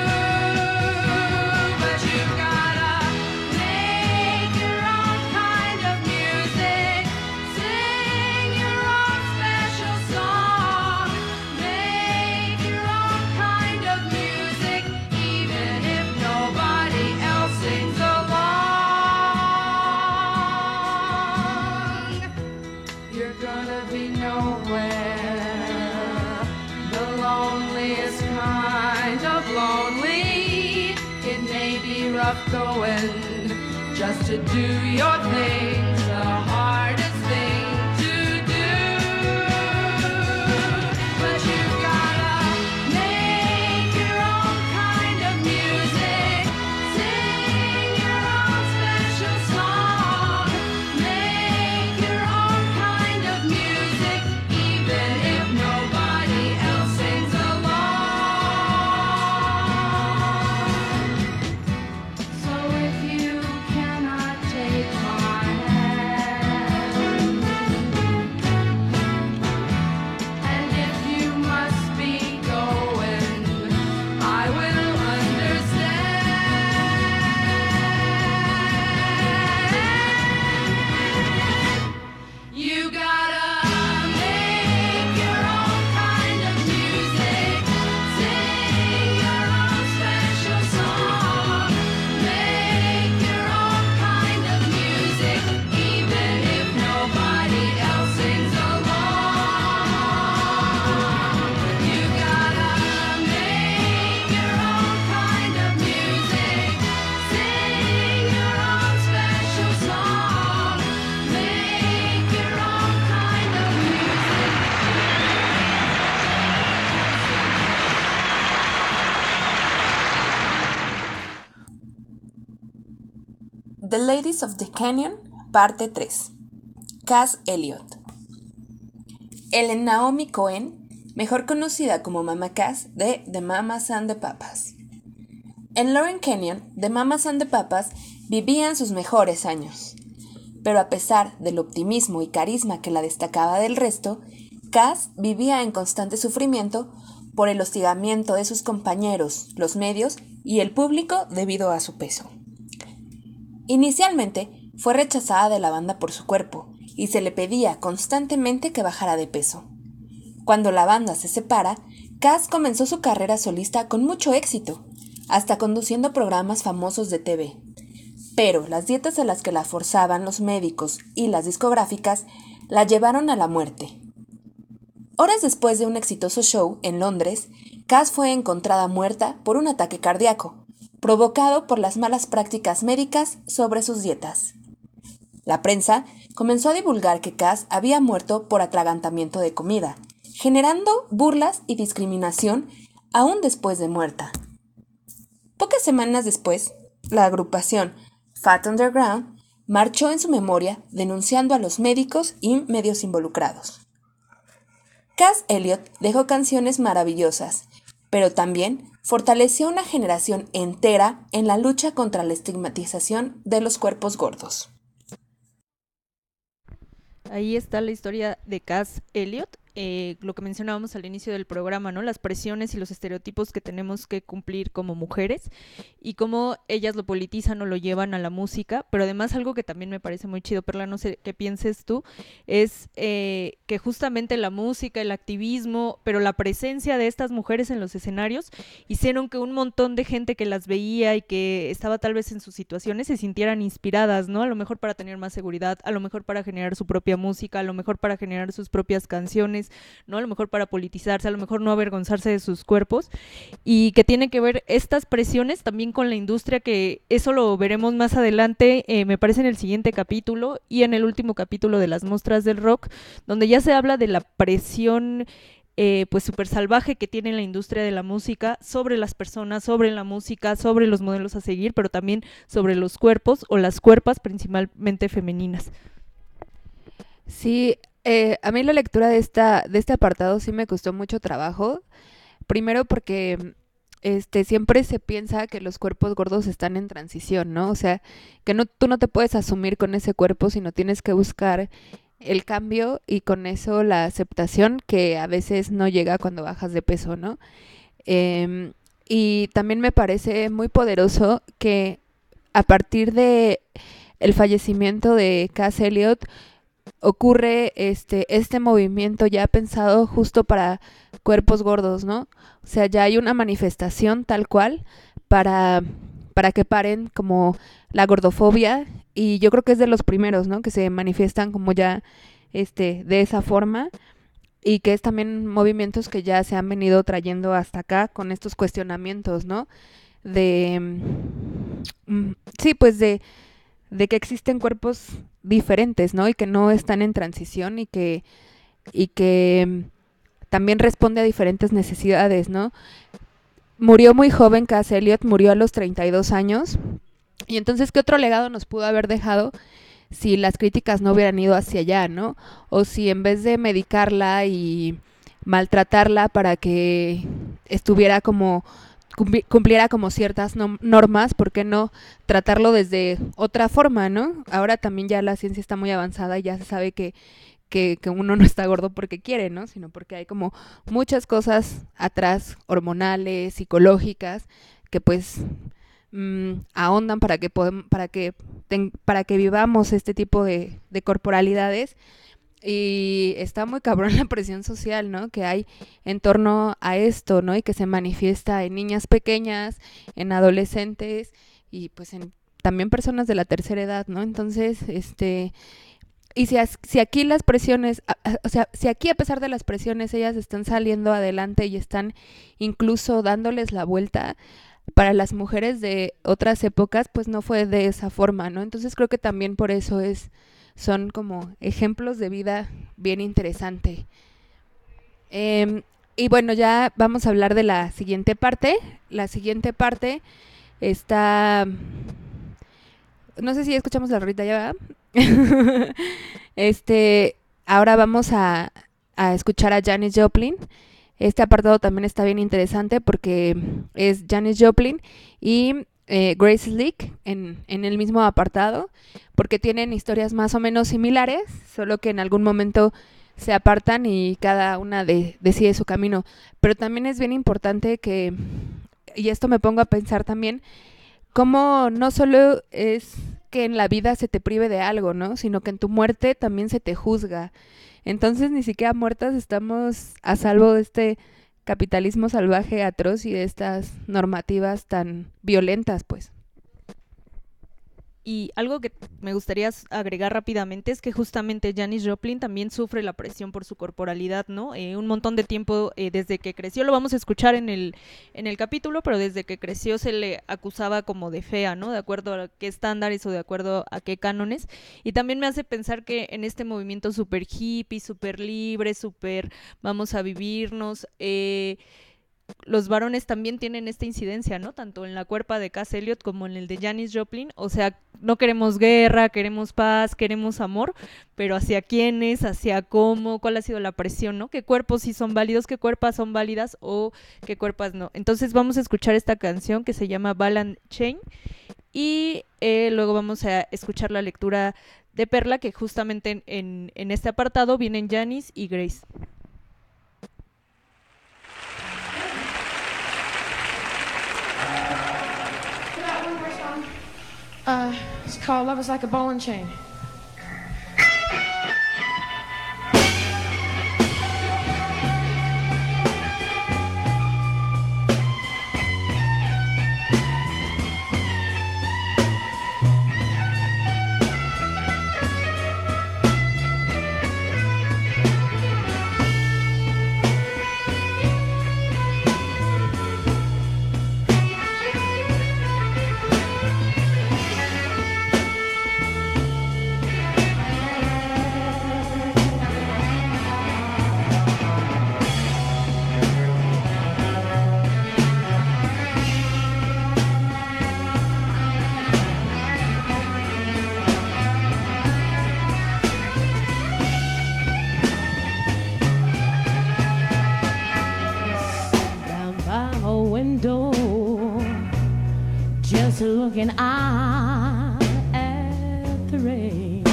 But you've gotta make your own kind of music, sing your own special song, make your own kind of music, even if nobody else sings along. You're gonna be nowhere, the loneliest kind of lonely. It may be rough going just to do your thing, the hardest thing to do. But you gotta make your own kind of music, sing your own special song, make your own kind of music, even if nobody else sings along. So if you cannot take my hand, The Ladies of the Canyon, parte tres. Cass Elliot. Ellen Naomi Cohen, mejor conocida como Mama Cass de The Mamas and the Papas. En Lauren Canyon, The Mamas and the Papas vivían sus mejores años. Pero a pesar del optimismo y carisma que la destacaba del resto, Cass vivía en constante sufrimiento por el hostigamiento de sus compañeros, los medios y el público debido a su peso. Inicialmente fue rechazada de la banda por su cuerpo y se le pedía constantemente que bajara de peso. Cuando la banda se separa, Cass comenzó su carrera solista con mucho éxito, hasta conduciendo programas famosos de T V. Pero las dietas a las que la forzaban los médicos y las discográficas la llevaron a la muerte. Horas después de un exitoso show en Londres, Cass fue encontrada muerta por un ataque cardíaco, provocado por las malas prácticas médicas sobre sus dietas. La prensa comenzó a divulgar que Cass había muerto por atragantamiento de comida, generando burlas y discriminación aún después de muerta. Pocas semanas después, la agrupación Fat Underground marchó en su memoria denunciando a los médicos y medios involucrados. Cass Elliot dejó canciones maravillosas, pero también fortaleció una generación entera en la lucha contra la estigmatización de los cuerpos gordos. Ahí está la historia de Cass Elliot. Eh, lo que mencionábamos al inicio del programa, ¿no? Las presiones y los estereotipos que tenemos que cumplir como mujeres y cómo ellas lo politizan o lo llevan a la música, pero además algo que también me parece muy chido, Perla, no sé qué pienses tú, es eh, que justamente la música, el activismo, pero la presencia de estas mujeres en los escenarios hicieron que un montón de gente que las veía y que estaba tal vez en sus situaciones se sintieran inspiradas, ¿no? A lo mejor para tener más seguridad, a lo mejor para generar su propia música, a lo mejor para generar sus propias canciones, ¿no? A lo mejor para politizarse, a lo mejor no avergonzarse de sus cuerpos, y que tiene que ver estas presiones también con la industria, que eso lo veremos más adelante, eh, me parece en el siguiente capítulo y en el último capítulo de las muestras del rock, donde ya se habla de la presión eh, pues súper salvaje que tiene la industria de la música sobre las personas, sobre la música, sobre los modelos a seguir, pero también sobre los cuerpos o las cuerpas principalmente femeninas. Sí, eh, a mí la lectura de esta de este apartado sí me costó mucho trabajo. Primero porque este siempre se piensa que los cuerpos gordos están en transición, ¿no? O sea, que no tú no te puedes asumir con ese cuerpo, sino tienes que buscar el cambio y con eso la aceptación, que a veces no llega cuando bajas de peso, ¿no? Eh, y también me parece muy poderoso que a partir de el fallecimiento de Cass Elliot ocurre este este movimiento ya pensado justo para cuerpos gordos, ¿no? O sea, ya hay una manifestación tal cual para, para que paren como la gordofobia, y yo creo que es de los primeros, ¿no? Que se manifiestan como ya este de esa forma, y que es también movimientos que ya se han venido trayendo hasta acá con estos cuestionamientos, ¿no? De mm, sí, pues de de que existen cuerpos diferentes, ¿no? Y que no están en transición y que y que también responde a diferentes necesidades, ¿no? Murió muy joven Cass Elliot, murió a los treinta y dos años. Y entonces, ¿qué otro legado nos pudo haber dejado si las críticas no hubieran ido hacia allá, ¿no? O si en vez de medicarla y maltratarla para que estuviera como cumpliera como ciertas no, normas, ¿por qué no tratarlo desde otra forma, ¿no? Ahora también ya la ciencia está muy avanzada y ya se sabe que, que, que uno no está gordo porque quiere, ¿no? Sino porque hay como muchas cosas atrás, hormonales, psicológicas, que pues mmm, ahondan para que podemos, para que ten, para que vivamos este tipo de, de corporalidades. Y está muy cabrón la presión social, ¿no? Que hay en torno a esto, ¿no? Y que se manifiesta en niñas pequeñas, en adolescentes y pues en también personas de la tercera edad, ¿no? Entonces, este, y si, as, si aquí las presiones, a, a, o sea, si aquí a pesar de las presiones ellas están saliendo adelante y están incluso dándoles la vuelta, para las mujeres de otras épocas, pues no fue de esa forma, ¿no? Entonces creo que también por eso es son como ejemplos de vida bien interesante. Eh, y bueno, ya vamos a hablar de la siguiente parte. La siguiente parte está no sé si escuchamos la rolita ya, ¿verdad? este, ahora vamos a, a escuchar a Janis Joplin. Este apartado también está bien interesante porque es Janis Joplin y eh, Grace Slick en, en el mismo apartado, porque tienen historias más o menos similares, solo que en algún momento se apartan y cada una de, decide su camino. Pero también es bien importante que, y esto me pongo a pensar también, cómo no solo es que en la vida se te prive de algo, ¿no? Sino que en tu muerte también se te juzga. Entonces ni siquiera muertas estamos a salvo de este capitalismo salvaje, atroz y de estas normativas tan violentas, pues. Y algo que me gustaría agregar rápidamente es que justamente Janis Joplin también sufre la presión por su corporalidad, ¿no? Eh, un montón de tiempo eh, desde que creció, lo vamos a escuchar en el, en el capítulo, pero desde que creció se le acusaba como de fea, ¿no? De acuerdo a qué estándares o de acuerdo a qué cánones. Y también me hace pensar que en este movimiento súper hippie, súper libre, súper vamos a vivirnos, eh... los varones también tienen esta incidencia, ¿no? Tanto en la cuerpa de Cass Elliot como en el de Janis Joplin. O sea, no queremos guerra, queremos paz, queremos amor, pero ¿hacia quiénes? ¿Hacia cómo? ¿Cuál ha sido la presión, no? ¿Qué cuerpos sí son válidos? ¿Qué cuerpas son válidas? ¿O qué cuerpas no? Entonces vamos a escuchar esta canción que se llama Ball and Chain y eh, luego vamos a escuchar la lectura de Perla, que justamente en, en, en este apartado vienen Janis y Grace. Uh, it's called Love is Like a Ball and Chain. Looking out at the rain.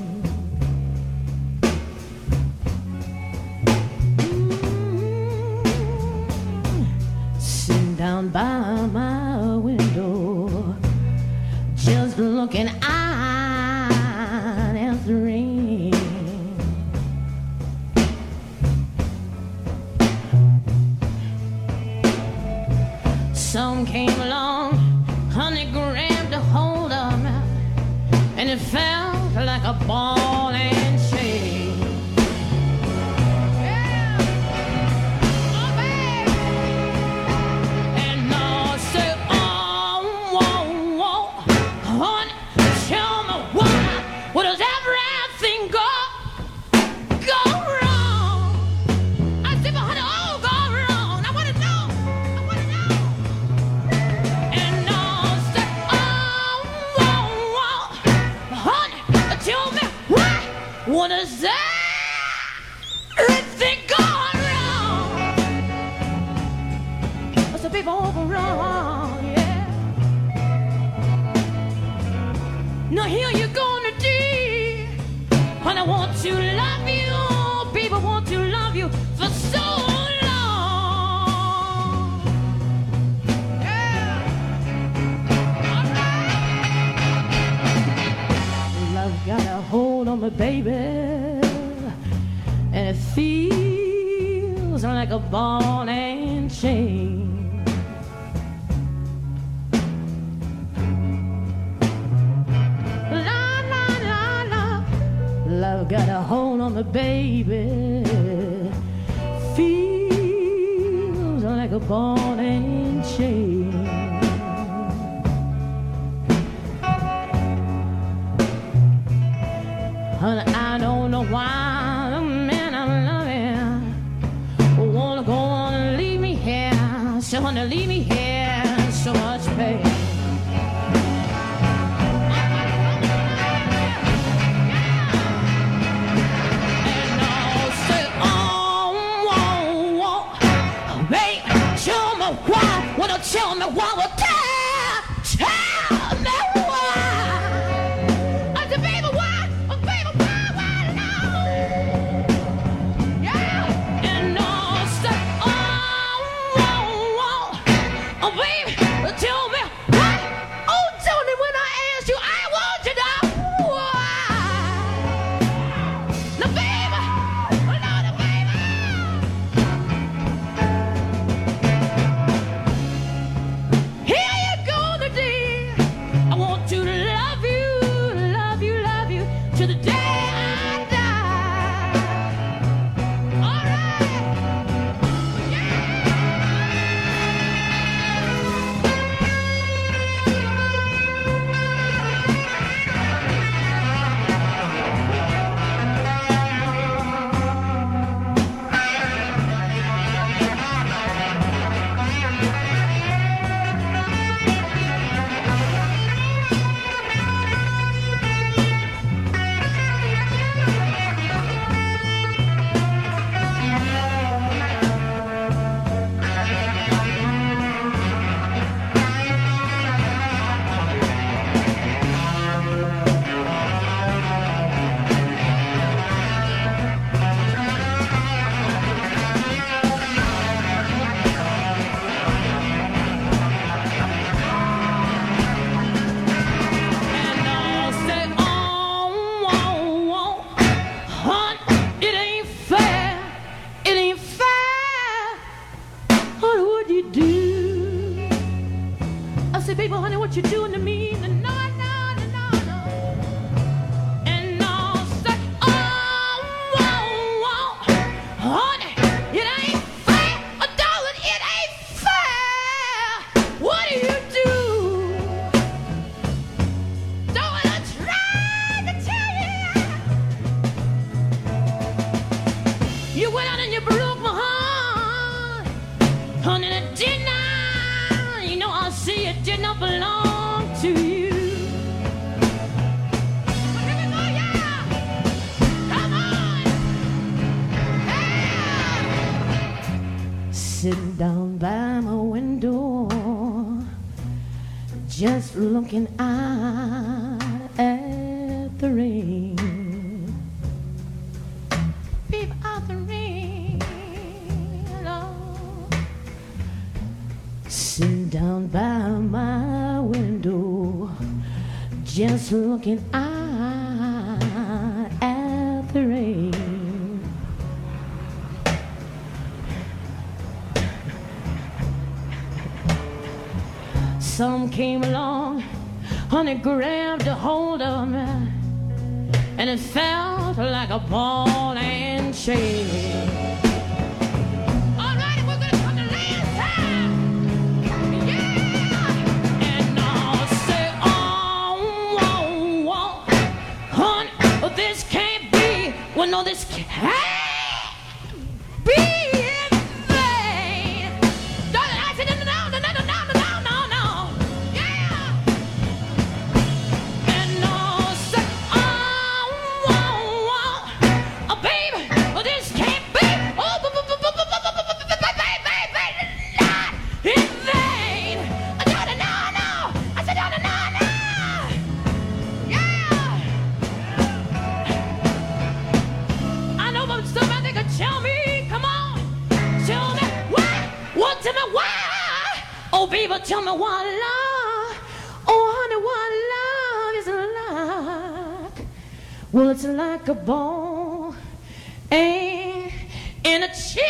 Mm-hmm. Sitting down by my window, just looking out at the rain. Some came along, honey, grabbed a hold of me, and it felt like a ball and chain. Yeah. Oh, baby. And I said, oh, whoa, whoa, honey, tell me why, what does everything go, go wrong? I said, but honey, oh, go wrong. I want to know, I want to know. And I said, oh, whoa, whoa, honey, tell me why, what is that? Everything gone wrong. I said, people go wrong, yeah. Now here you gonna do, and I want to love you. People want to love you for so long. Yeah. All right. Love got a hold on me, baby, and it feels like a ball and chain. La la la la, love got a hold on me, baby, feels like a ball and chain. Honey, I don't know why the man I'm loving wanna go on and leave me here. So wanna leave me here, so much pain. to the day I die. All right, yeah. People, honey, what you doing to me? No, no, no, no, no. And I'll say, oh, whoa, whoa, honey, it ain't fair, oh, darling, it ain't fair. What do you do? Darling, I tried to tell you. You went out and you broke my heart, honey, it did not. You know, I see it did not belong to you. But here we go, yeah. Come on. Yeah. Sitting down by my window, just looking out at the rain. Peep out the rain, Lord. Sitting down by my window, just looking out at the rain. Some came along, honey, grabbed a hold of me, and it felt like a ball and chain. This can't be, well, no, this can't be in vain. Darling, I said, no, no, no, no, no, no, no, no, yeah. And I said, oh, oh, oh, oh, baby, well, this can't be, oh, baby, not in vain. No, no, no, no, I said, no, no, no, no. Somebody could tell me, come on, tell me why, what, tell me why, oh baby, tell me why love, oh honey, why love is like, well, it's like a ball and in a chair.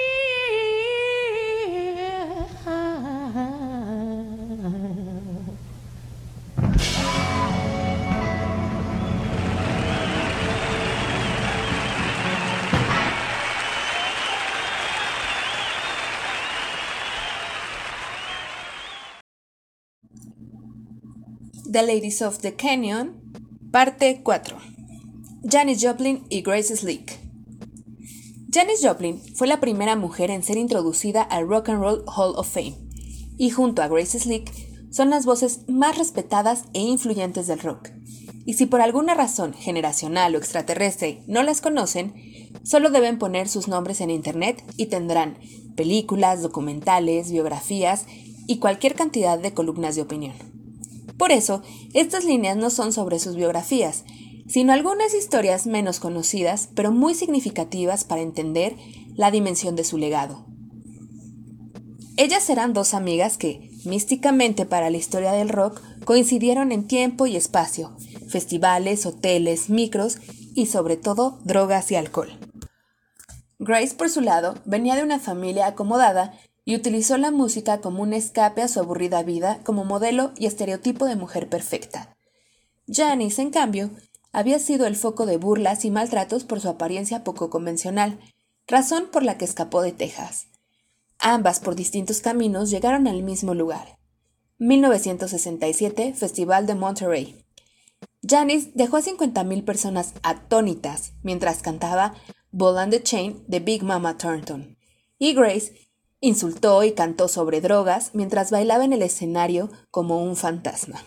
The Ladies of the Canyon, parte cuatro. Janis Joplin y Grace Slick. Janis Joplin fue la primera mujer en ser introducida al Rock and Roll Hall of Fame, y junto a Grace Slick son las voces más respetadas e influyentes del rock. Y si por alguna razón generacional o extraterrestre no las conocen, solo deben poner sus nombres en internet y tendrán películas, documentales, biografías y cualquier cantidad de columnas de opinión. Por eso, estas líneas no son sobre sus biografías, sino algunas historias menos conocidas, pero muy significativas para entender la dimensión de su legado. Ellas eran dos amigas que, místicamente para la historia del rock, coincidieron en tiempo y espacio, festivales, hoteles, micros y sobre todo drogas y alcohol. Grace, por su lado, venía de una familia acomodada y utilizó la música como un escape a su aburrida vida como modelo y estereotipo de mujer perfecta. Janis, en cambio, había sido el foco de burlas y maltratos por su apariencia poco convencional, razón por la que escapó de Texas. Ambas, por distintos caminos, llegaron al mismo lugar. mil novecientos sesenta y siete, Festival de Monterey. Janis dejó a cincuenta mil personas atónitas mientras cantaba Ball and the Chain de Big Mama Thornton, y Grace insultó y cantó sobre drogas mientras bailaba en el escenario como un fantasma.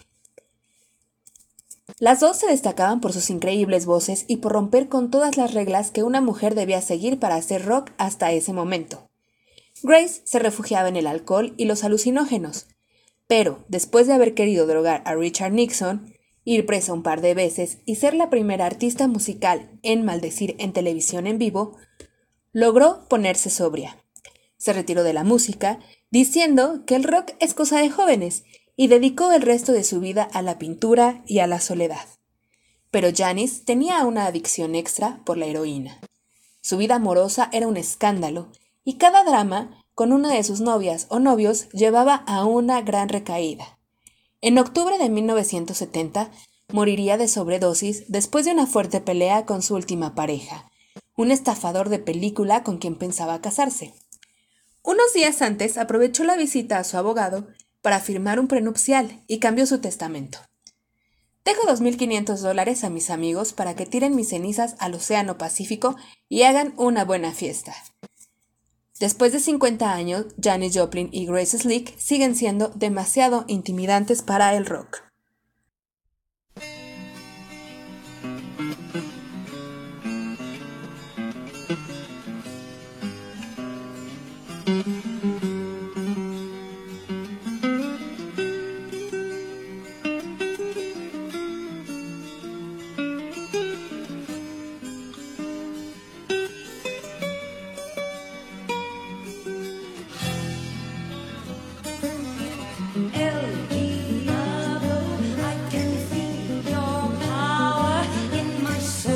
Las dos se destacaban por sus increíbles voces y por romper con todas las reglas que una mujer debía seguir para hacer rock hasta ese momento. Grace se refugiaba en el alcohol y los alucinógenos, pero después de haber querido drogar a Richard Nixon, ir presa un par de veces y ser la primera artista musical en maldecir en televisión en vivo, logró ponerse sobria. Se retiró de la música, diciendo que el rock es cosa de jóvenes, y dedicó el resto de su vida a la pintura y a la soledad. Pero Janis tenía una adicción extra por la heroína. Su vida amorosa era un escándalo, y cada drama con una de sus novias o novios llevaba a una gran recaída. En octubre de mil novecientos setenta, moriría de sobredosis después de una fuerte pelea con su última pareja, un estafador de película con quien pensaba casarse. Unos días antes aprovechó la visita a su abogado para firmar un prenupcial y cambió su testamento. Dejo dos mil quinientos dólares a mis amigos para que tiren mis cenizas al Océano Pacífico y hagan una buena fiesta. Después de cincuenta años, Janis Joplin y Grace Slick siguen siendo demasiado intimidantes para el rock. So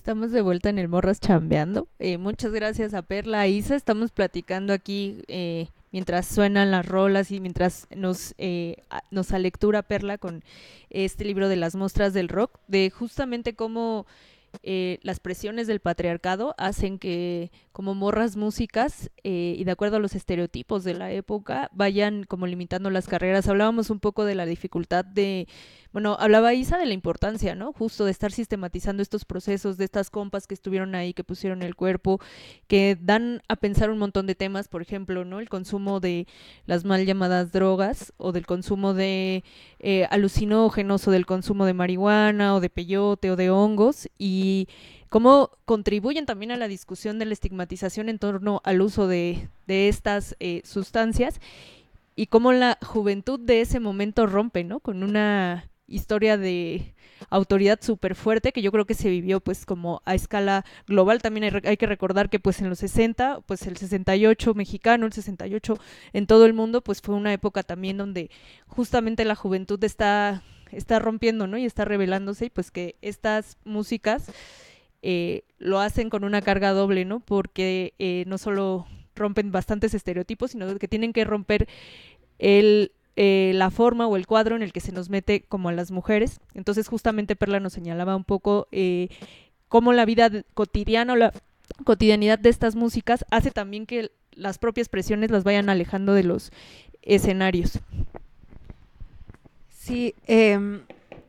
Estamos de vuelta en el Morras Chambeando. Eh, muchas gracias a Perla, a Isa. Estamos platicando aquí eh, mientras suenan las rolas y mientras nos, eh, a- nos a lectura Perla con este libro de las muestras del rock, de justamente cómo eh, las presiones del patriarcado hacen que como morras músicas eh, y de acuerdo a los estereotipos de la época vayan como limitando las carreras. Hablábamos un poco de la dificultad de, bueno, hablaba Isa de la importancia, ¿no? Justo de estar sistematizando estos procesos, de estas compas que estuvieron ahí, que pusieron el cuerpo, que dan a pensar un montón de temas, por ejemplo, ¿no? El consumo de las mal llamadas drogas o del consumo de eh, alucinógenos o del consumo de marihuana o de peyote o de hongos y cómo contribuyen también a la discusión de la estigmatización en torno al uso de, de estas eh, sustancias y cómo la juventud de ese momento rompe, ¿no? Con una historia de autoridad súper fuerte que yo creo que se vivió pues como a escala global. También hay, re- hay que recordar que pues en los sesenta, pues el sesenta y ocho mexicano, el sesenta y ocho en todo el mundo, pues fue una época también donde justamente la juventud está, está rompiendo, ¿no? Y está rebelándose y pues que estas músicas eh, lo hacen con una carga doble, ¿no? Porque eh, no solo rompen bastantes estereotipos, sino que tienen que romper el, eh, la forma o el cuadro en el que se nos mete como a las mujeres. Entonces justamente Perla nos señalaba un poco eh, cómo la vida de- cotidiana o la cotidianidad de estas músicas hace también que las propias presiones las vayan alejando de los escenarios. Sí, em,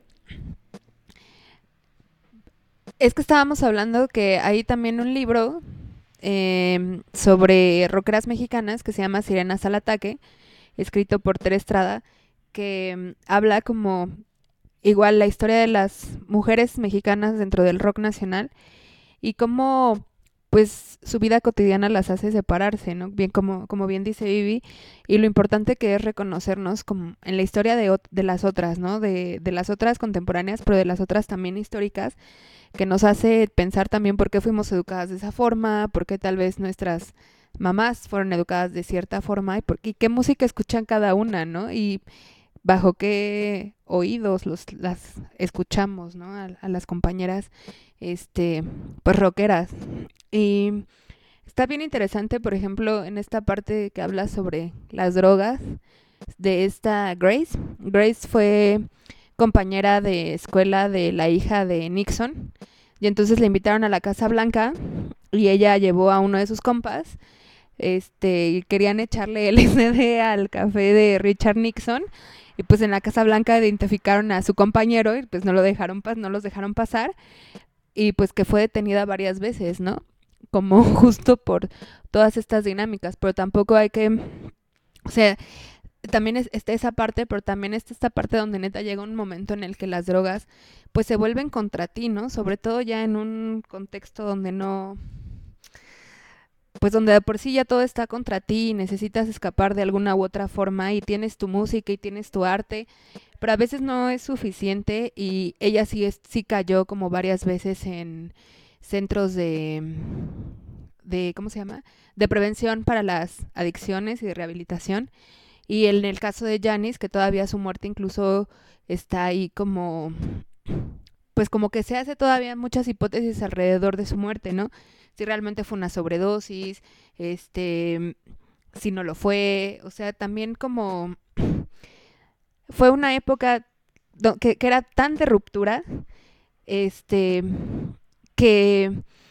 es que estábamos hablando que hay también un libro em, sobre rockeras mexicanas que se llama Sirenas al Ataque, escrito por Tere Estrada, que em, habla como igual la historia de las mujeres mexicanas dentro del rock nacional y cómo pues su vida cotidiana las hace separarse, ¿no? Bien como, como bien dice Vivi, y lo importante que es reconocernos como en la historia de, ot- de las otras, ¿no? De, de las otras contemporáneas, pero de las otras también históricas, que nos hace pensar también por qué fuimos educadas de esa forma, por qué tal vez nuestras mamás fueron educadas de cierta forma y, por, y qué música escuchan cada una, ¿no? Y bajo qué oídos los, las escuchamos, ¿no? A, a las compañeras, este, pues rockeras. Y está bien interesante, por ejemplo, en esta parte que habla sobre las drogas, de esta Grace. Grace fue compañera de escuela de la hija de Nixon, y entonces le invitaron a la Casa Blanca, y ella llevó a uno de sus compas, este, y querían echarle L S D al café de Richard Nixon, y pues en la Casa Blanca identificaron a su compañero, y pues no lo dejaron pas- no los dejaron pasar, y pues que fue detenida varias veces, ¿no? Como justo por todas estas dinámicas, pero tampoco hay que, o sea, también es, está esa parte, pero también está esta parte donde neta llega un momento en el que las drogas pues se vuelven contra ti, ¿no? Sobre todo ya en un contexto donde no, pues donde de por sí ya todo está contra ti y necesitas escapar de alguna u otra forma y tienes tu música y tienes tu arte, pero a veces no es suficiente y ella sí, es, sí cayó como varias veces en centros de, de, ¿cómo se llama? De prevención para las adicciones y de rehabilitación. Y en el caso de Janis, que todavía su muerte incluso está ahí como, pues como que se hace todavía muchas hipótesis alrededor de su muerte, ¿no? Si realmente fue una sobredosis, este, si no lo fue, o sea, también como fue una época do- que, que era tan de ruptura, este, que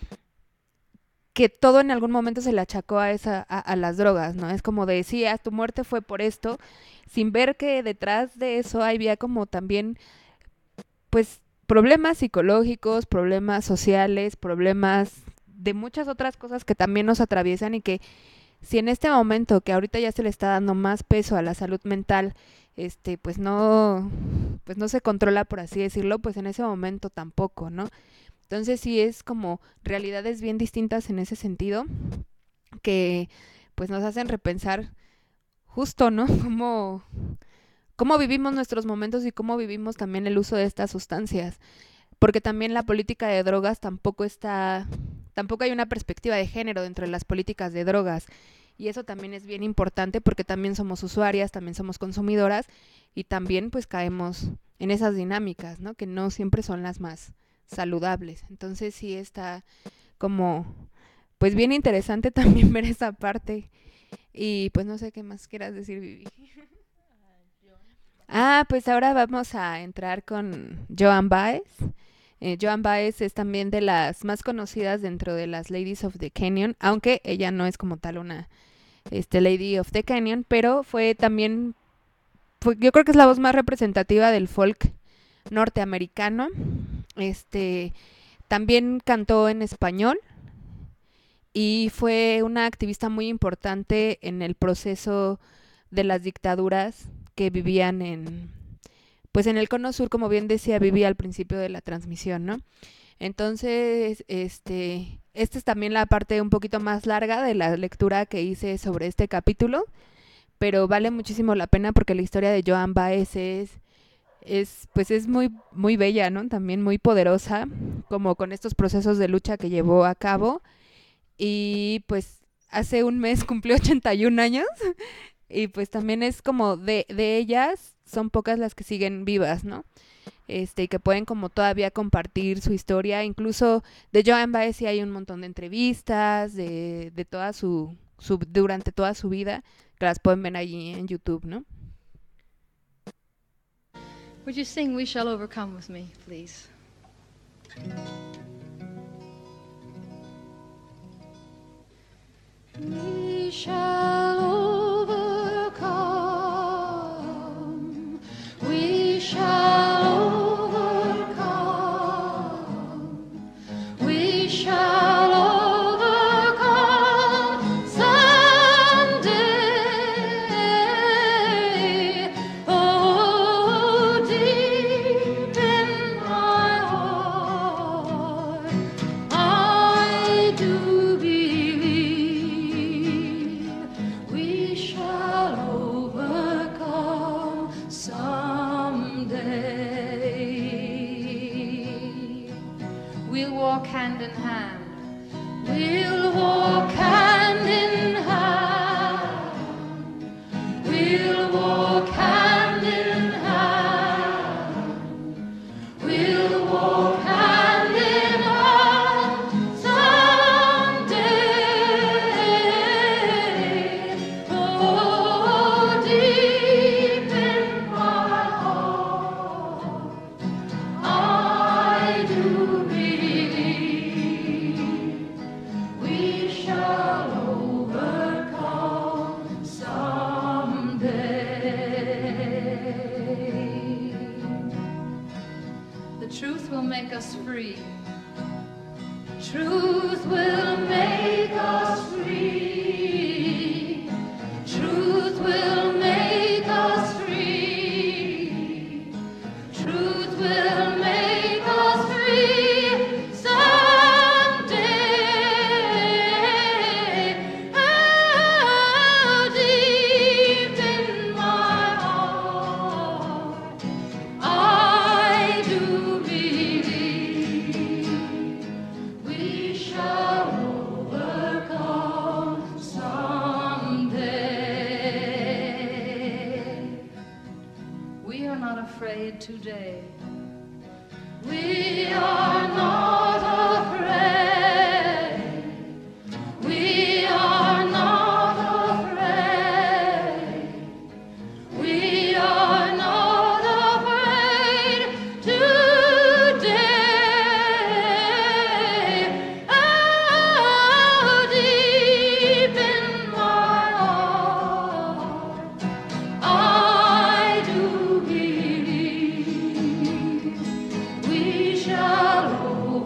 que todo en algún momento se le achacó a esa a, a las drogas, ¿no? Es como de, sí, ah, tu muerte fue por esto, sin ver que detrás de eso había como también, pues, problemas psicológicos, problemas sociales, problemas de muchas otras cosas que también nos atraviesan y que si en este momento, que ahorita ya se le está dando más peso a la salud mental, este, pues no, pues no se controla, por así decirlo, pues en ese momento tampoco, ¿no? Entonces sí es como realidades bien distintas en ese sentido que pues nos hacen repensar justo, ¿no? Cómo, cómo vivimos nuestros momentos y cómo vivimos también el uso de estas sustancias. Porque también la política de drogas tampoco está, tampoco hay una perspectiva de género dentro de las políticas de drogas. Y eso también es bien importante porque también somos usuarias, también somos consumidoras y también pues caemos en esas dinámicas, ¿no? Que no siempre son las más saludables. Entonces sí está como pues bien interesante también ver esa parte. Y pues no sé qué más quieras decir, Vivi. Ah, pues ahora vamos a entrar con Joan Baez. Eh, Joan Baez es también de las más conocidas dentro de las Ladies of the Canyon, aunque ella no es como tal una este, Lady of the Canyon, pero fue también, fue, yo creo que es la voz más representativa del folk norteamericano. Este, también cantó en español y fue una activista muy importante en el proceso de las dictaduras que vivían en, pues en el Cono Sur, como bien decía, vivía al principio de la transmisión, ¿no? Entonces, este, esta es también la parte un poquito más larga de la lectura que hice sobre este capítulo, pero vale muchísimo la pena porque la historia de Joan Baez es, es, pues es muy, muy bella, ¿no? También muy poderosa, como con estos procesos de lucha que llevó a cabo. Y pues hace un mes cumplió ochenta y un años y pues también es como de, de ellas son pocas las que siguen vivas, ¿no? Este, y que pueden como todavía compartir su historia. Incluso de Joan Baez sí hay un montón de entrevistas de, de toda su, su, durante toda su vida, que las pueden ver allí en YouTube, ¿no? Would you sing We Shall Overcome with me, please? We shall overcome, we shall overcome, we shall overcome someday. Oh, deep in my heart, I do believe we shall overcome someday. We'll walk hand in hand. We'll walk hand in hand. We'll walk hand in hand. We'll walk hand in hand someday. Oh, deep in my heart, I do believe we shall overcome someday. The truth will make us free. Truth will make us free. Truth will make us free. Truth will make us free someday. Oh, deep in my heart, I do believe we shall overcome someday. We are not afraid today. We are not afraid. We are not afraid. We are not afraid today. Oh, deep in my heart, I do believe we shall overcome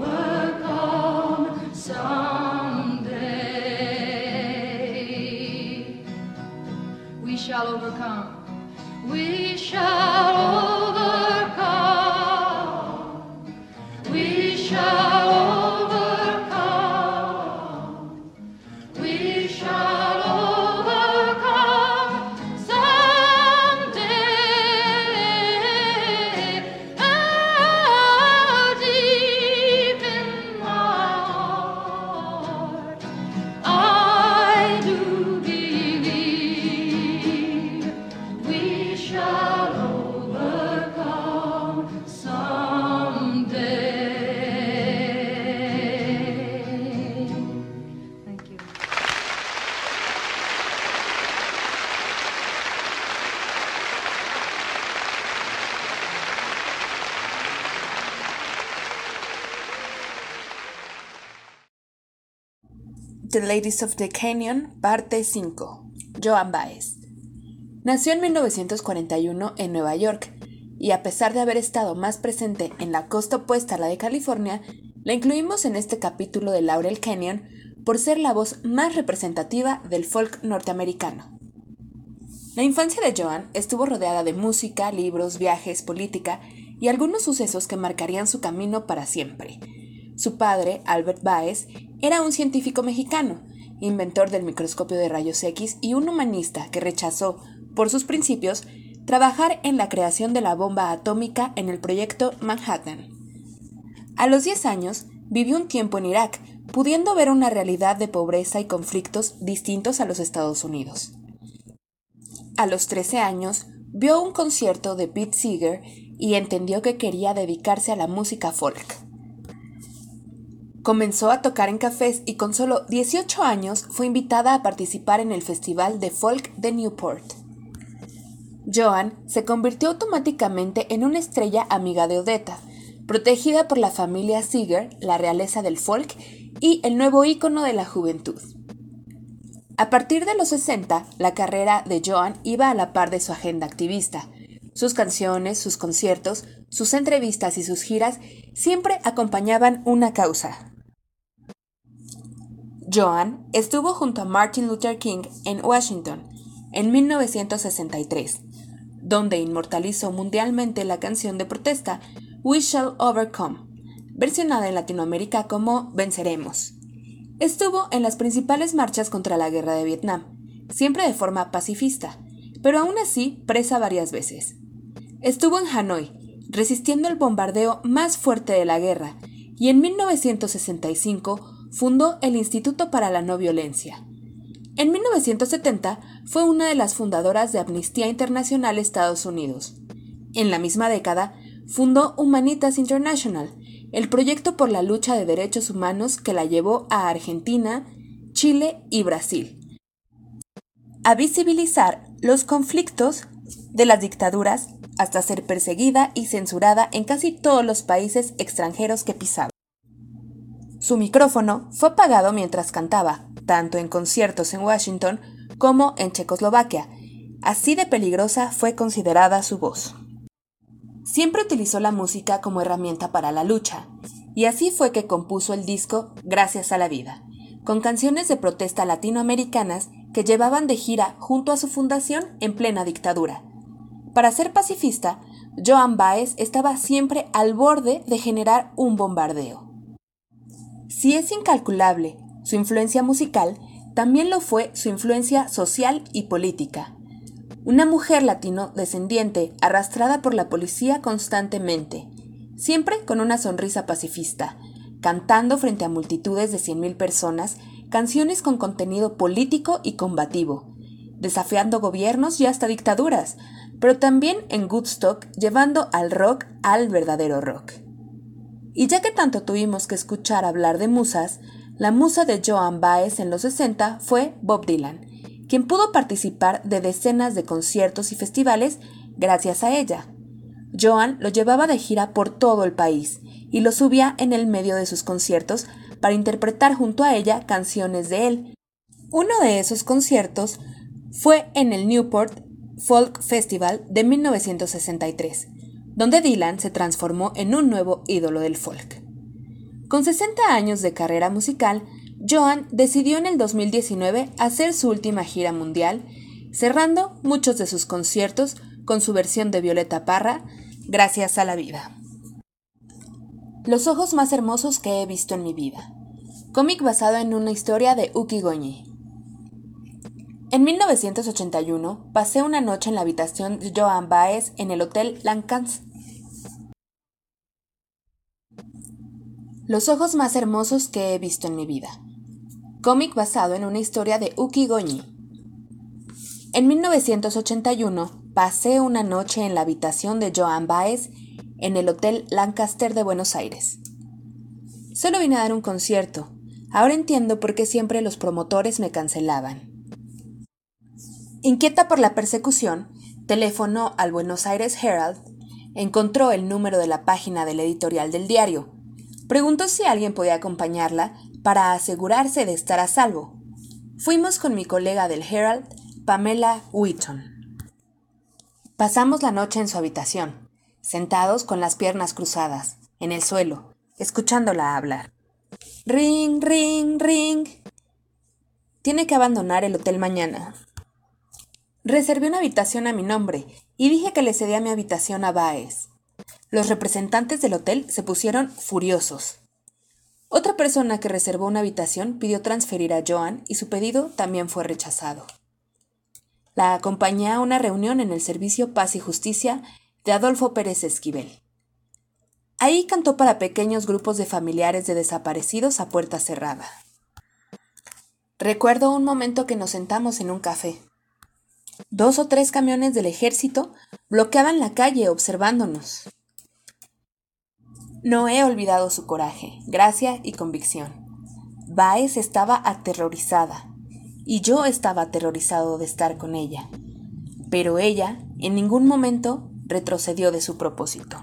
The Ladies of the Canyon, parte cinco. Joan Baez. Nació en mil novecientos cuarenta y uno en Nueva York, y a pesar de haber estado más presente en la costa opuesta a la de California, la incluimos en este capítulo de Laurel Canyon por ser la voz más representativa del folk norteamericano. La infancia de Joan estuvo rodeada de música, libros, viajes, política y algunos sucesos que marcarían su camino para siempre. Su padre, Albert Baez, era un científico mexicano, inventor del microscopio de rayos X y un humanista que rechazó, por sus principios, trabajar en la creación de la bomba atómica en el proyecto Manhattan. A los diez años, vivió un tiempo en Irak, pudiendo ver una realidad de pobreza y conflictos distintos a los Estados Unidos. A los trece años, vio un concierto de Pete Seeger y entendió que quería dedicarse a la música folk. Comenzó a tocar en cafés y con solo dieciocho años fue invitada a participar en el Festival de Folk de Newport. Joan se convirtió automáticamente en una estrella amiga de Odetta, protegida por la familia Seeger, la realeza del folk y el nuevo ícono de la juventud. A partir de los sesenta, la carrera de Joan iba a la par de su agenda activista. Sus canciones, sus conciertos, sus entrevistas y sus giras siempre acompañaban una causa. Joan estuvo junto a Martin Luther King en Washington en mil novecientos sesenta y tres, donde inmortalizó mundialmente la canción de protesta We Shall Overcome, versionada en Latinoamérica como Venceremos. Estuvo en las principales marchas contra la guerra de Vietnam, siempre de forma pacifista, pero aún así presa varias veces. Estuvo en Hanoi, resistiendo el bombardeo más fuerte de la guerra, y en mil novecientos sesenta y cinco fundó el Instituto para la No Violencia. En mil novecientos setenta fue una de las fundadoras de Amnistía Internacional Estados Unidos. En la misma década, fundó Humanitas International, el proyecto por la lucha de derechos humanos que la llevó a Argentina, Chile y Brasil a visibilizar los conflictos de las dictaduras hasta ser perseguida y censurada en casi todos los países extranjeros que pisaba. Su micrófono fue apagado mientras cantaba, tanto en conciertos en Washington como en Checoslovaquia. Así de peligrosa fue considerada su voz. Siempre utilizó la música como herramienta para la lucha, y así fue que compuso el disco Gracias a la Vida, con canciones de protesta latinoamericanas que llevaban de gira junto a su fundación en plena dictadura. Para ser pacifista, Joan Baez estaba siempre al borde de generar un bombardeo. Si es incalculable su influencia musical, también lo fue su influencia social y política. Una mujer latino-descendiente arrastrada por la policía constantemente, siempre con una sonrisa pacifista, cantando frente a multitudes de cien mil personas canciones con contenido político y combativo, desafiando gobiernos y hasta dictaduras, pero también en Woodstock llevando al rock al verdadero rock. Y ya que tanto tuvimos que escuchar hablar de musas, la musa de Joan Baez en los sesenta fue Bob Dylan, quien pudo participar de decenas de conciertos y festivales gracias a ella. Joan lo llevaba de gira por todo el país y lo subía en el medio de sus conciertos para interpretar junto a ella canciones de él. Uno de esos conciertos fue en el Newport Folk Festival de mil novecientos sesenta y tres, donde Dylan se transformó en un nuevo ídolo del folk. Con sesenta años de carrera musical, Joan decidió en el dos mil diecinueve hacer su última gira mundial, cerrando muchos de sus conciertos con su versión de Violeta Parra, Gracias a la Vida. Los ojos más hermosos que he visto en mi vida. Cómic basado en una historia de Uki Goñi. En mil novecientos ochenta y uno pasé una noche en la habitación de Joan Baez en el Hotel Lancaster. Los ojos más hermosos que he visto en mi vida. Cómic basado en una historia de Uki Goñi. En mil novecientos ochenta y uno pasé una noche en la habitación de Joan Baez en el Hotel Lancaster de Buenos Aires. Solo vine a dar un concierto. Ahora entiendo por qué siempre los promotores me cancelaban. Inquieta por la persecución, telefonó al Buenos Aires Herald, encontró el número de la página del editorial del diario. Preguntó si alguien podía acompañarla para asegurarse de estar a salvo, fuimos con mi colega del Herald, Pamela Wheaton. Pasamos la noche en su habitación, sentados con las piernas cruzadas, en el suelo, escuchándola hablar. Ring, ring, ring. Tiene que abandonar el hotel mañana. Reservé una habitación a mi nombre y dije que le cedía mi habitación a Baez. Los representantes del hotel se pusieron furiosos. Otra persona que reservó una habitación pidió transferir a Joan y su pedido también fue rechazado. La acompañé a una reunión en el Servicio Paz y Justicia de Adolfo Pérez Esquivel. Ahí cantó para pequeños grupos de familiares de desaparecidos a puerta cerrada. Recuerdo un momento que nos sentamos en un café. Dos o tres camiones del ejército bloqueaban la calle observándonos. No he olvidado su coraje, gracia y convicción. Baez estaba aterrorizada, y yo estaba aterrorizado de estar con ella. Pero ella, en ningún momento, retrocedió de su propósito.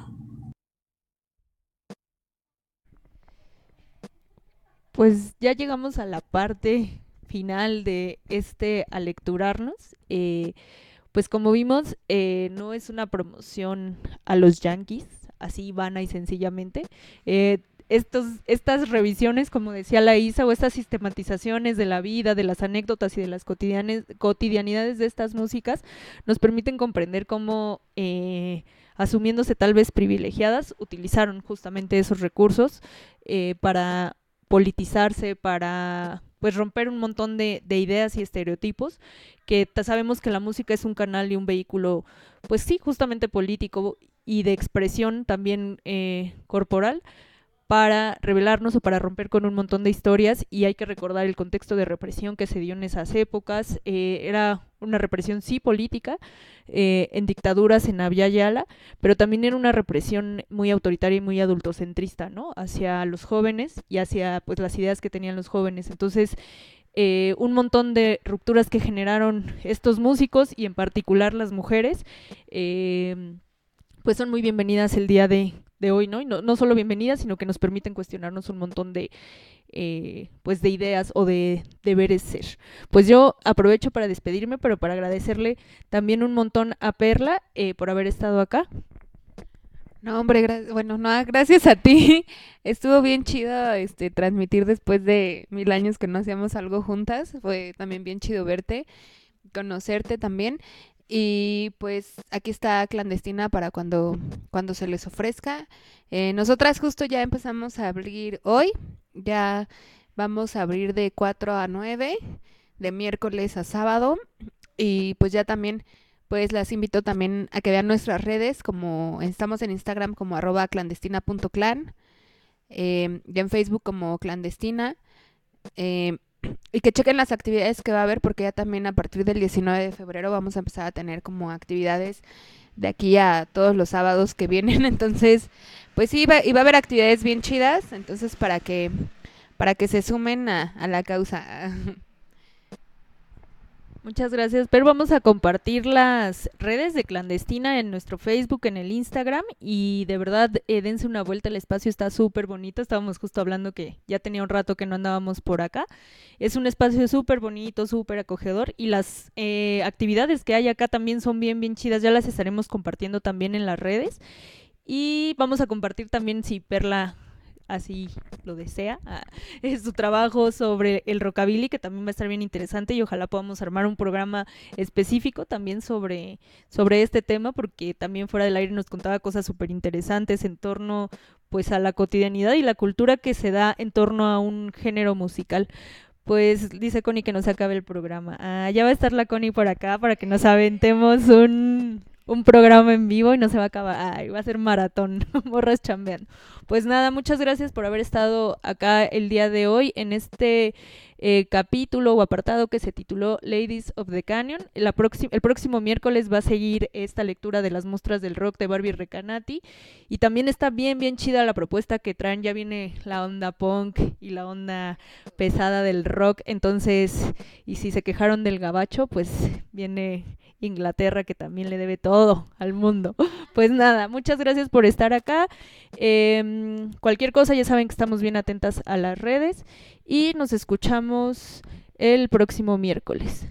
Pues ya llegamos a la parte final de este Alecturarnos. Eh, pues como vimos, eh, no es una promoción a los Yankees, así vana y sencillamente. Eh, estos, estas revisiones, como decía la Isa, o estas sistematizaciones de la vida, de las anécdotas y de las cotidianidades de estas músicas, nos permiten comprender cómo, eh, asumiéndose tal vez privilegiadas, utilizaron justamente esos recursos eh, para politizarse, para pues romper un montón de, de ideas y estereotipos, que sabemos que la música es un canal y un vehículo, pues sí, justamente político y de expresión también eh, corporal, para revelarnos o para romper con un montón de historias. Y hay que recordar el contexto de represión que se dio en esas épocas. Eh, era una represión sí política, eh, en dictaduras en Abya Yala, pero también era una represión muy autoritaria y muy adultocentrista, ¿no?, hacia los jóvenes y hacia pues las ideas que tenían los jóvenes. Entonces eh, un montón de rupturas que generaron estos músicos y en particular las mujeres, eh, pues son muy bienvenidas el día de, de hoy, ¿no? Y no, no solo bienvenidas, sino que nos permiten cuestionarnos un montón de, eh, pues de ideas o de deberes ser. Pues yo aprovecho para despedirme, pero para agradecerle también un montón a Perla eh, por haber estado acá. No, hombre, gra- bueno, no, gracias a ti. Estuvo bien chido este transmitir después de mil años que no hacíamos algo juntas. Fue también bien chido verte, conocerte también. Y pues aquí está Clandestina para cuando, cuando se les ofrezca. Eh, nosotras justo ya empezamos a abrir hoy, ya vamos a abrir de cuatro a nueve, de miércoles a sábado, y pues ya también, pues las invito también a que vean nuestras redes, como estamos en Instagram como arroba clandestina punto clan, eh, y en Facebook como Clandestina, eh, y que chequen las actividades que va a haber, porque ya también a partir del diecinueve de febrero vamos a empezar a tener como actividades de aquí a todos los sábados que vienen. Entonces, pues sí, va, y va a haber actividades bien chidas, entonces para que para que se sumen a, a la causa. Muchas gracias, pero vamos a compartir las redes de Clandestina en nuestro Facebook, en el Instagram, y de verdad eh, dense una vuelta, el espacio está súper bonito. Estábamos justo hablando que ya tenía un rato que no andábamos por acá. Es un espacio súper bonito, súper acogedor, y las eh, actividades que hay acá también son bien, bien chidas. Ya las estaremos compartiendo también en las redes, y vamos a compartir también, si Perla así lo desea, es su trabajo sobre el rockabilly, que también va a estar bien interesante, y ojalá podamos armar un programa específico también sobre, sobre este tema, porque también fuera del aire nos contaba cosas súper interesantes en torno pues a la cotidianidad y la cultura que se da en torno a un género musical. Pues dice Connie que no se acabe el programa. Ah, ya va a estar la Connie por acá para que nos aventemos un... un programa en vivo y no se va a acabar. Ay, va a ser maratón, morras chambeando. Pues nada, muchas gracias por haber estado acá el día de hoy en este eh, capítulo o apartado que se tituló Ladies of the Canyon. La próxima, el próximo miércoles va a seguir esta lectura de las muestras del rock de Barbie Recanati, y también está bien, bien chida la propuesta que traen. Ya viene la onda punk y la onda pesada del rock, entonces, y si se quejaron del gabacho, pues viene Inglaterra, que también le debe todo al mundo. Pues nada, muchas gracias por estar acá. Eh, cualquier cosa, ya saben que estamos bien atentas a las redes, y nos escuchamos el próximo miércoles.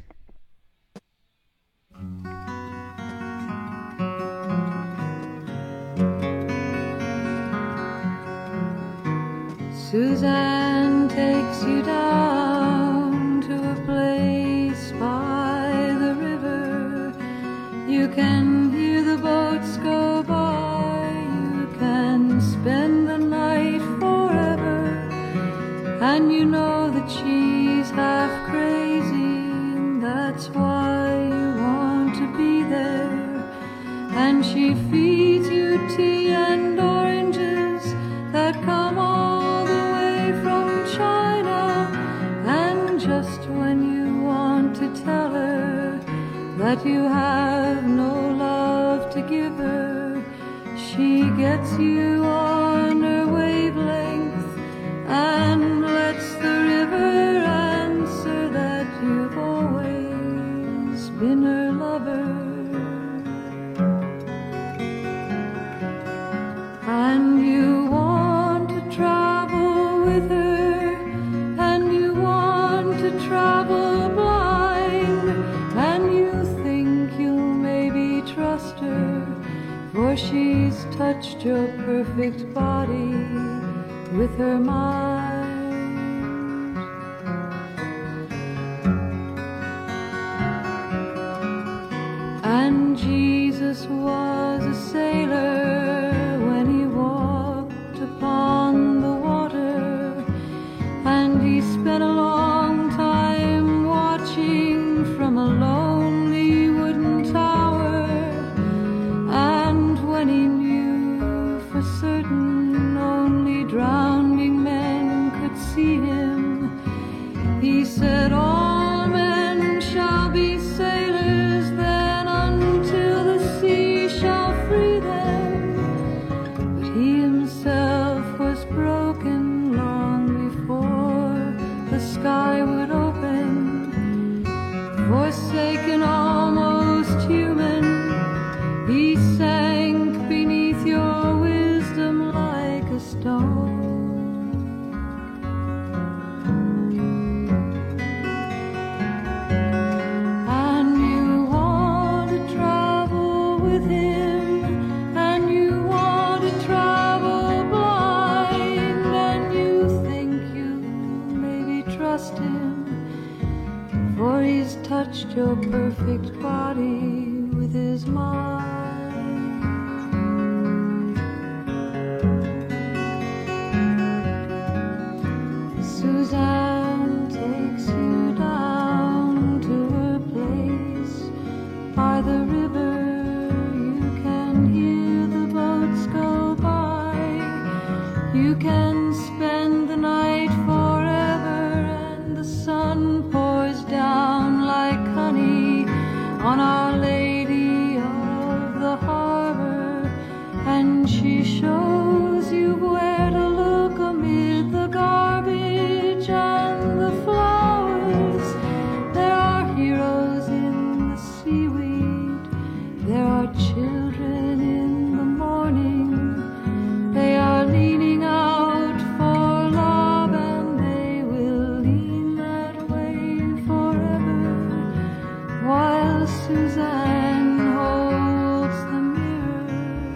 Suzanne takes you down to a place by the river. You can hear the boats go by. You can spend the night forever. And you know that she's half crazy, and that's why you want to be there. And she feeds you tea and oranges that come all the way from China. And just when you want to tell her that you have no love to give her, she gets you on her wavelength and lets the river answer that you've always been her lover. And you want to travel with her, and you want to travel blind, and you think you'll maybe trust her, for she's touched your perfect body with her mind. And Jesus was a sailor when he walked upon the water, and he spent a long time watching from a lonely wooden tower. And when he knew for certain only drowning men could see him, he said, all men shall be sailors then until the sea shall free them. But he himself was broken long before the sky would open. Forsaken, almost human, he sank beneath your wisdom like a stone. And you want to travel with him, and you want to travel blind, and you think you maybe trust him, for he's touched your perfect body with his mind. Suzanne takes you down to her place by the river. You can hear the boats go by. You can spend the night forever, and the sun pours down like honey on Our Lady of the Harbor, and she shows you where to look amid the garbage and the flowers. There are heroes in the seaweed, there are children in the morning. They are leaning out for love, and they will lean that way forever, while Suzanne holds the mirror.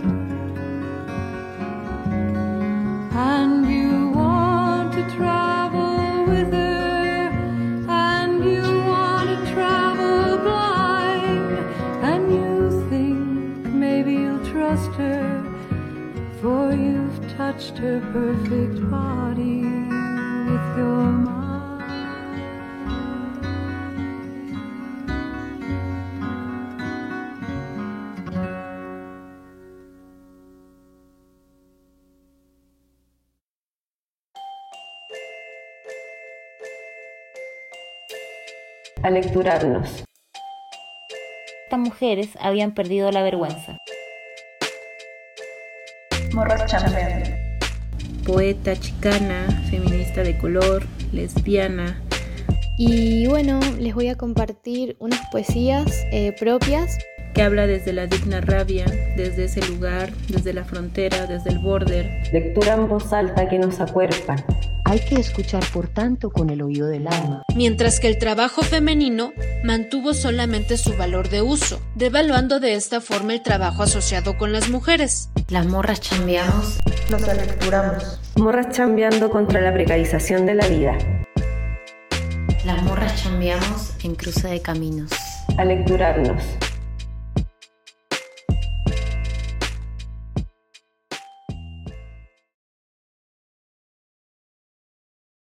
And you want to travel with her, and you want to travel blind, and you think maybe you'll trust her, for you've touched her perfect body with your mind. A lecturarnos. Estas mujeres habían perdido la vergüenza. Morras chambeando. Poeta, chicana, feminista de color, lesbiana. Y bueno, les voy a compartir unas poesías eh, propias. Que habla desde la digna rabia, desde ese lugar, desde la frontera, desde el border. Lectura en voz alta que nos acuerpa. Hay que escuchar por tanto con el oído del alma. Mientras que el trabajo femenino mantuvo solamente su valor de uso, devaluando de esta forma el trabajo asociado con las mujeres. Las morras chambeamos. Nos alecturamos. Morras chambeando contra la precarización de la vida. Las morras chambeamos en Cruce de Caminos. Alecturarnos.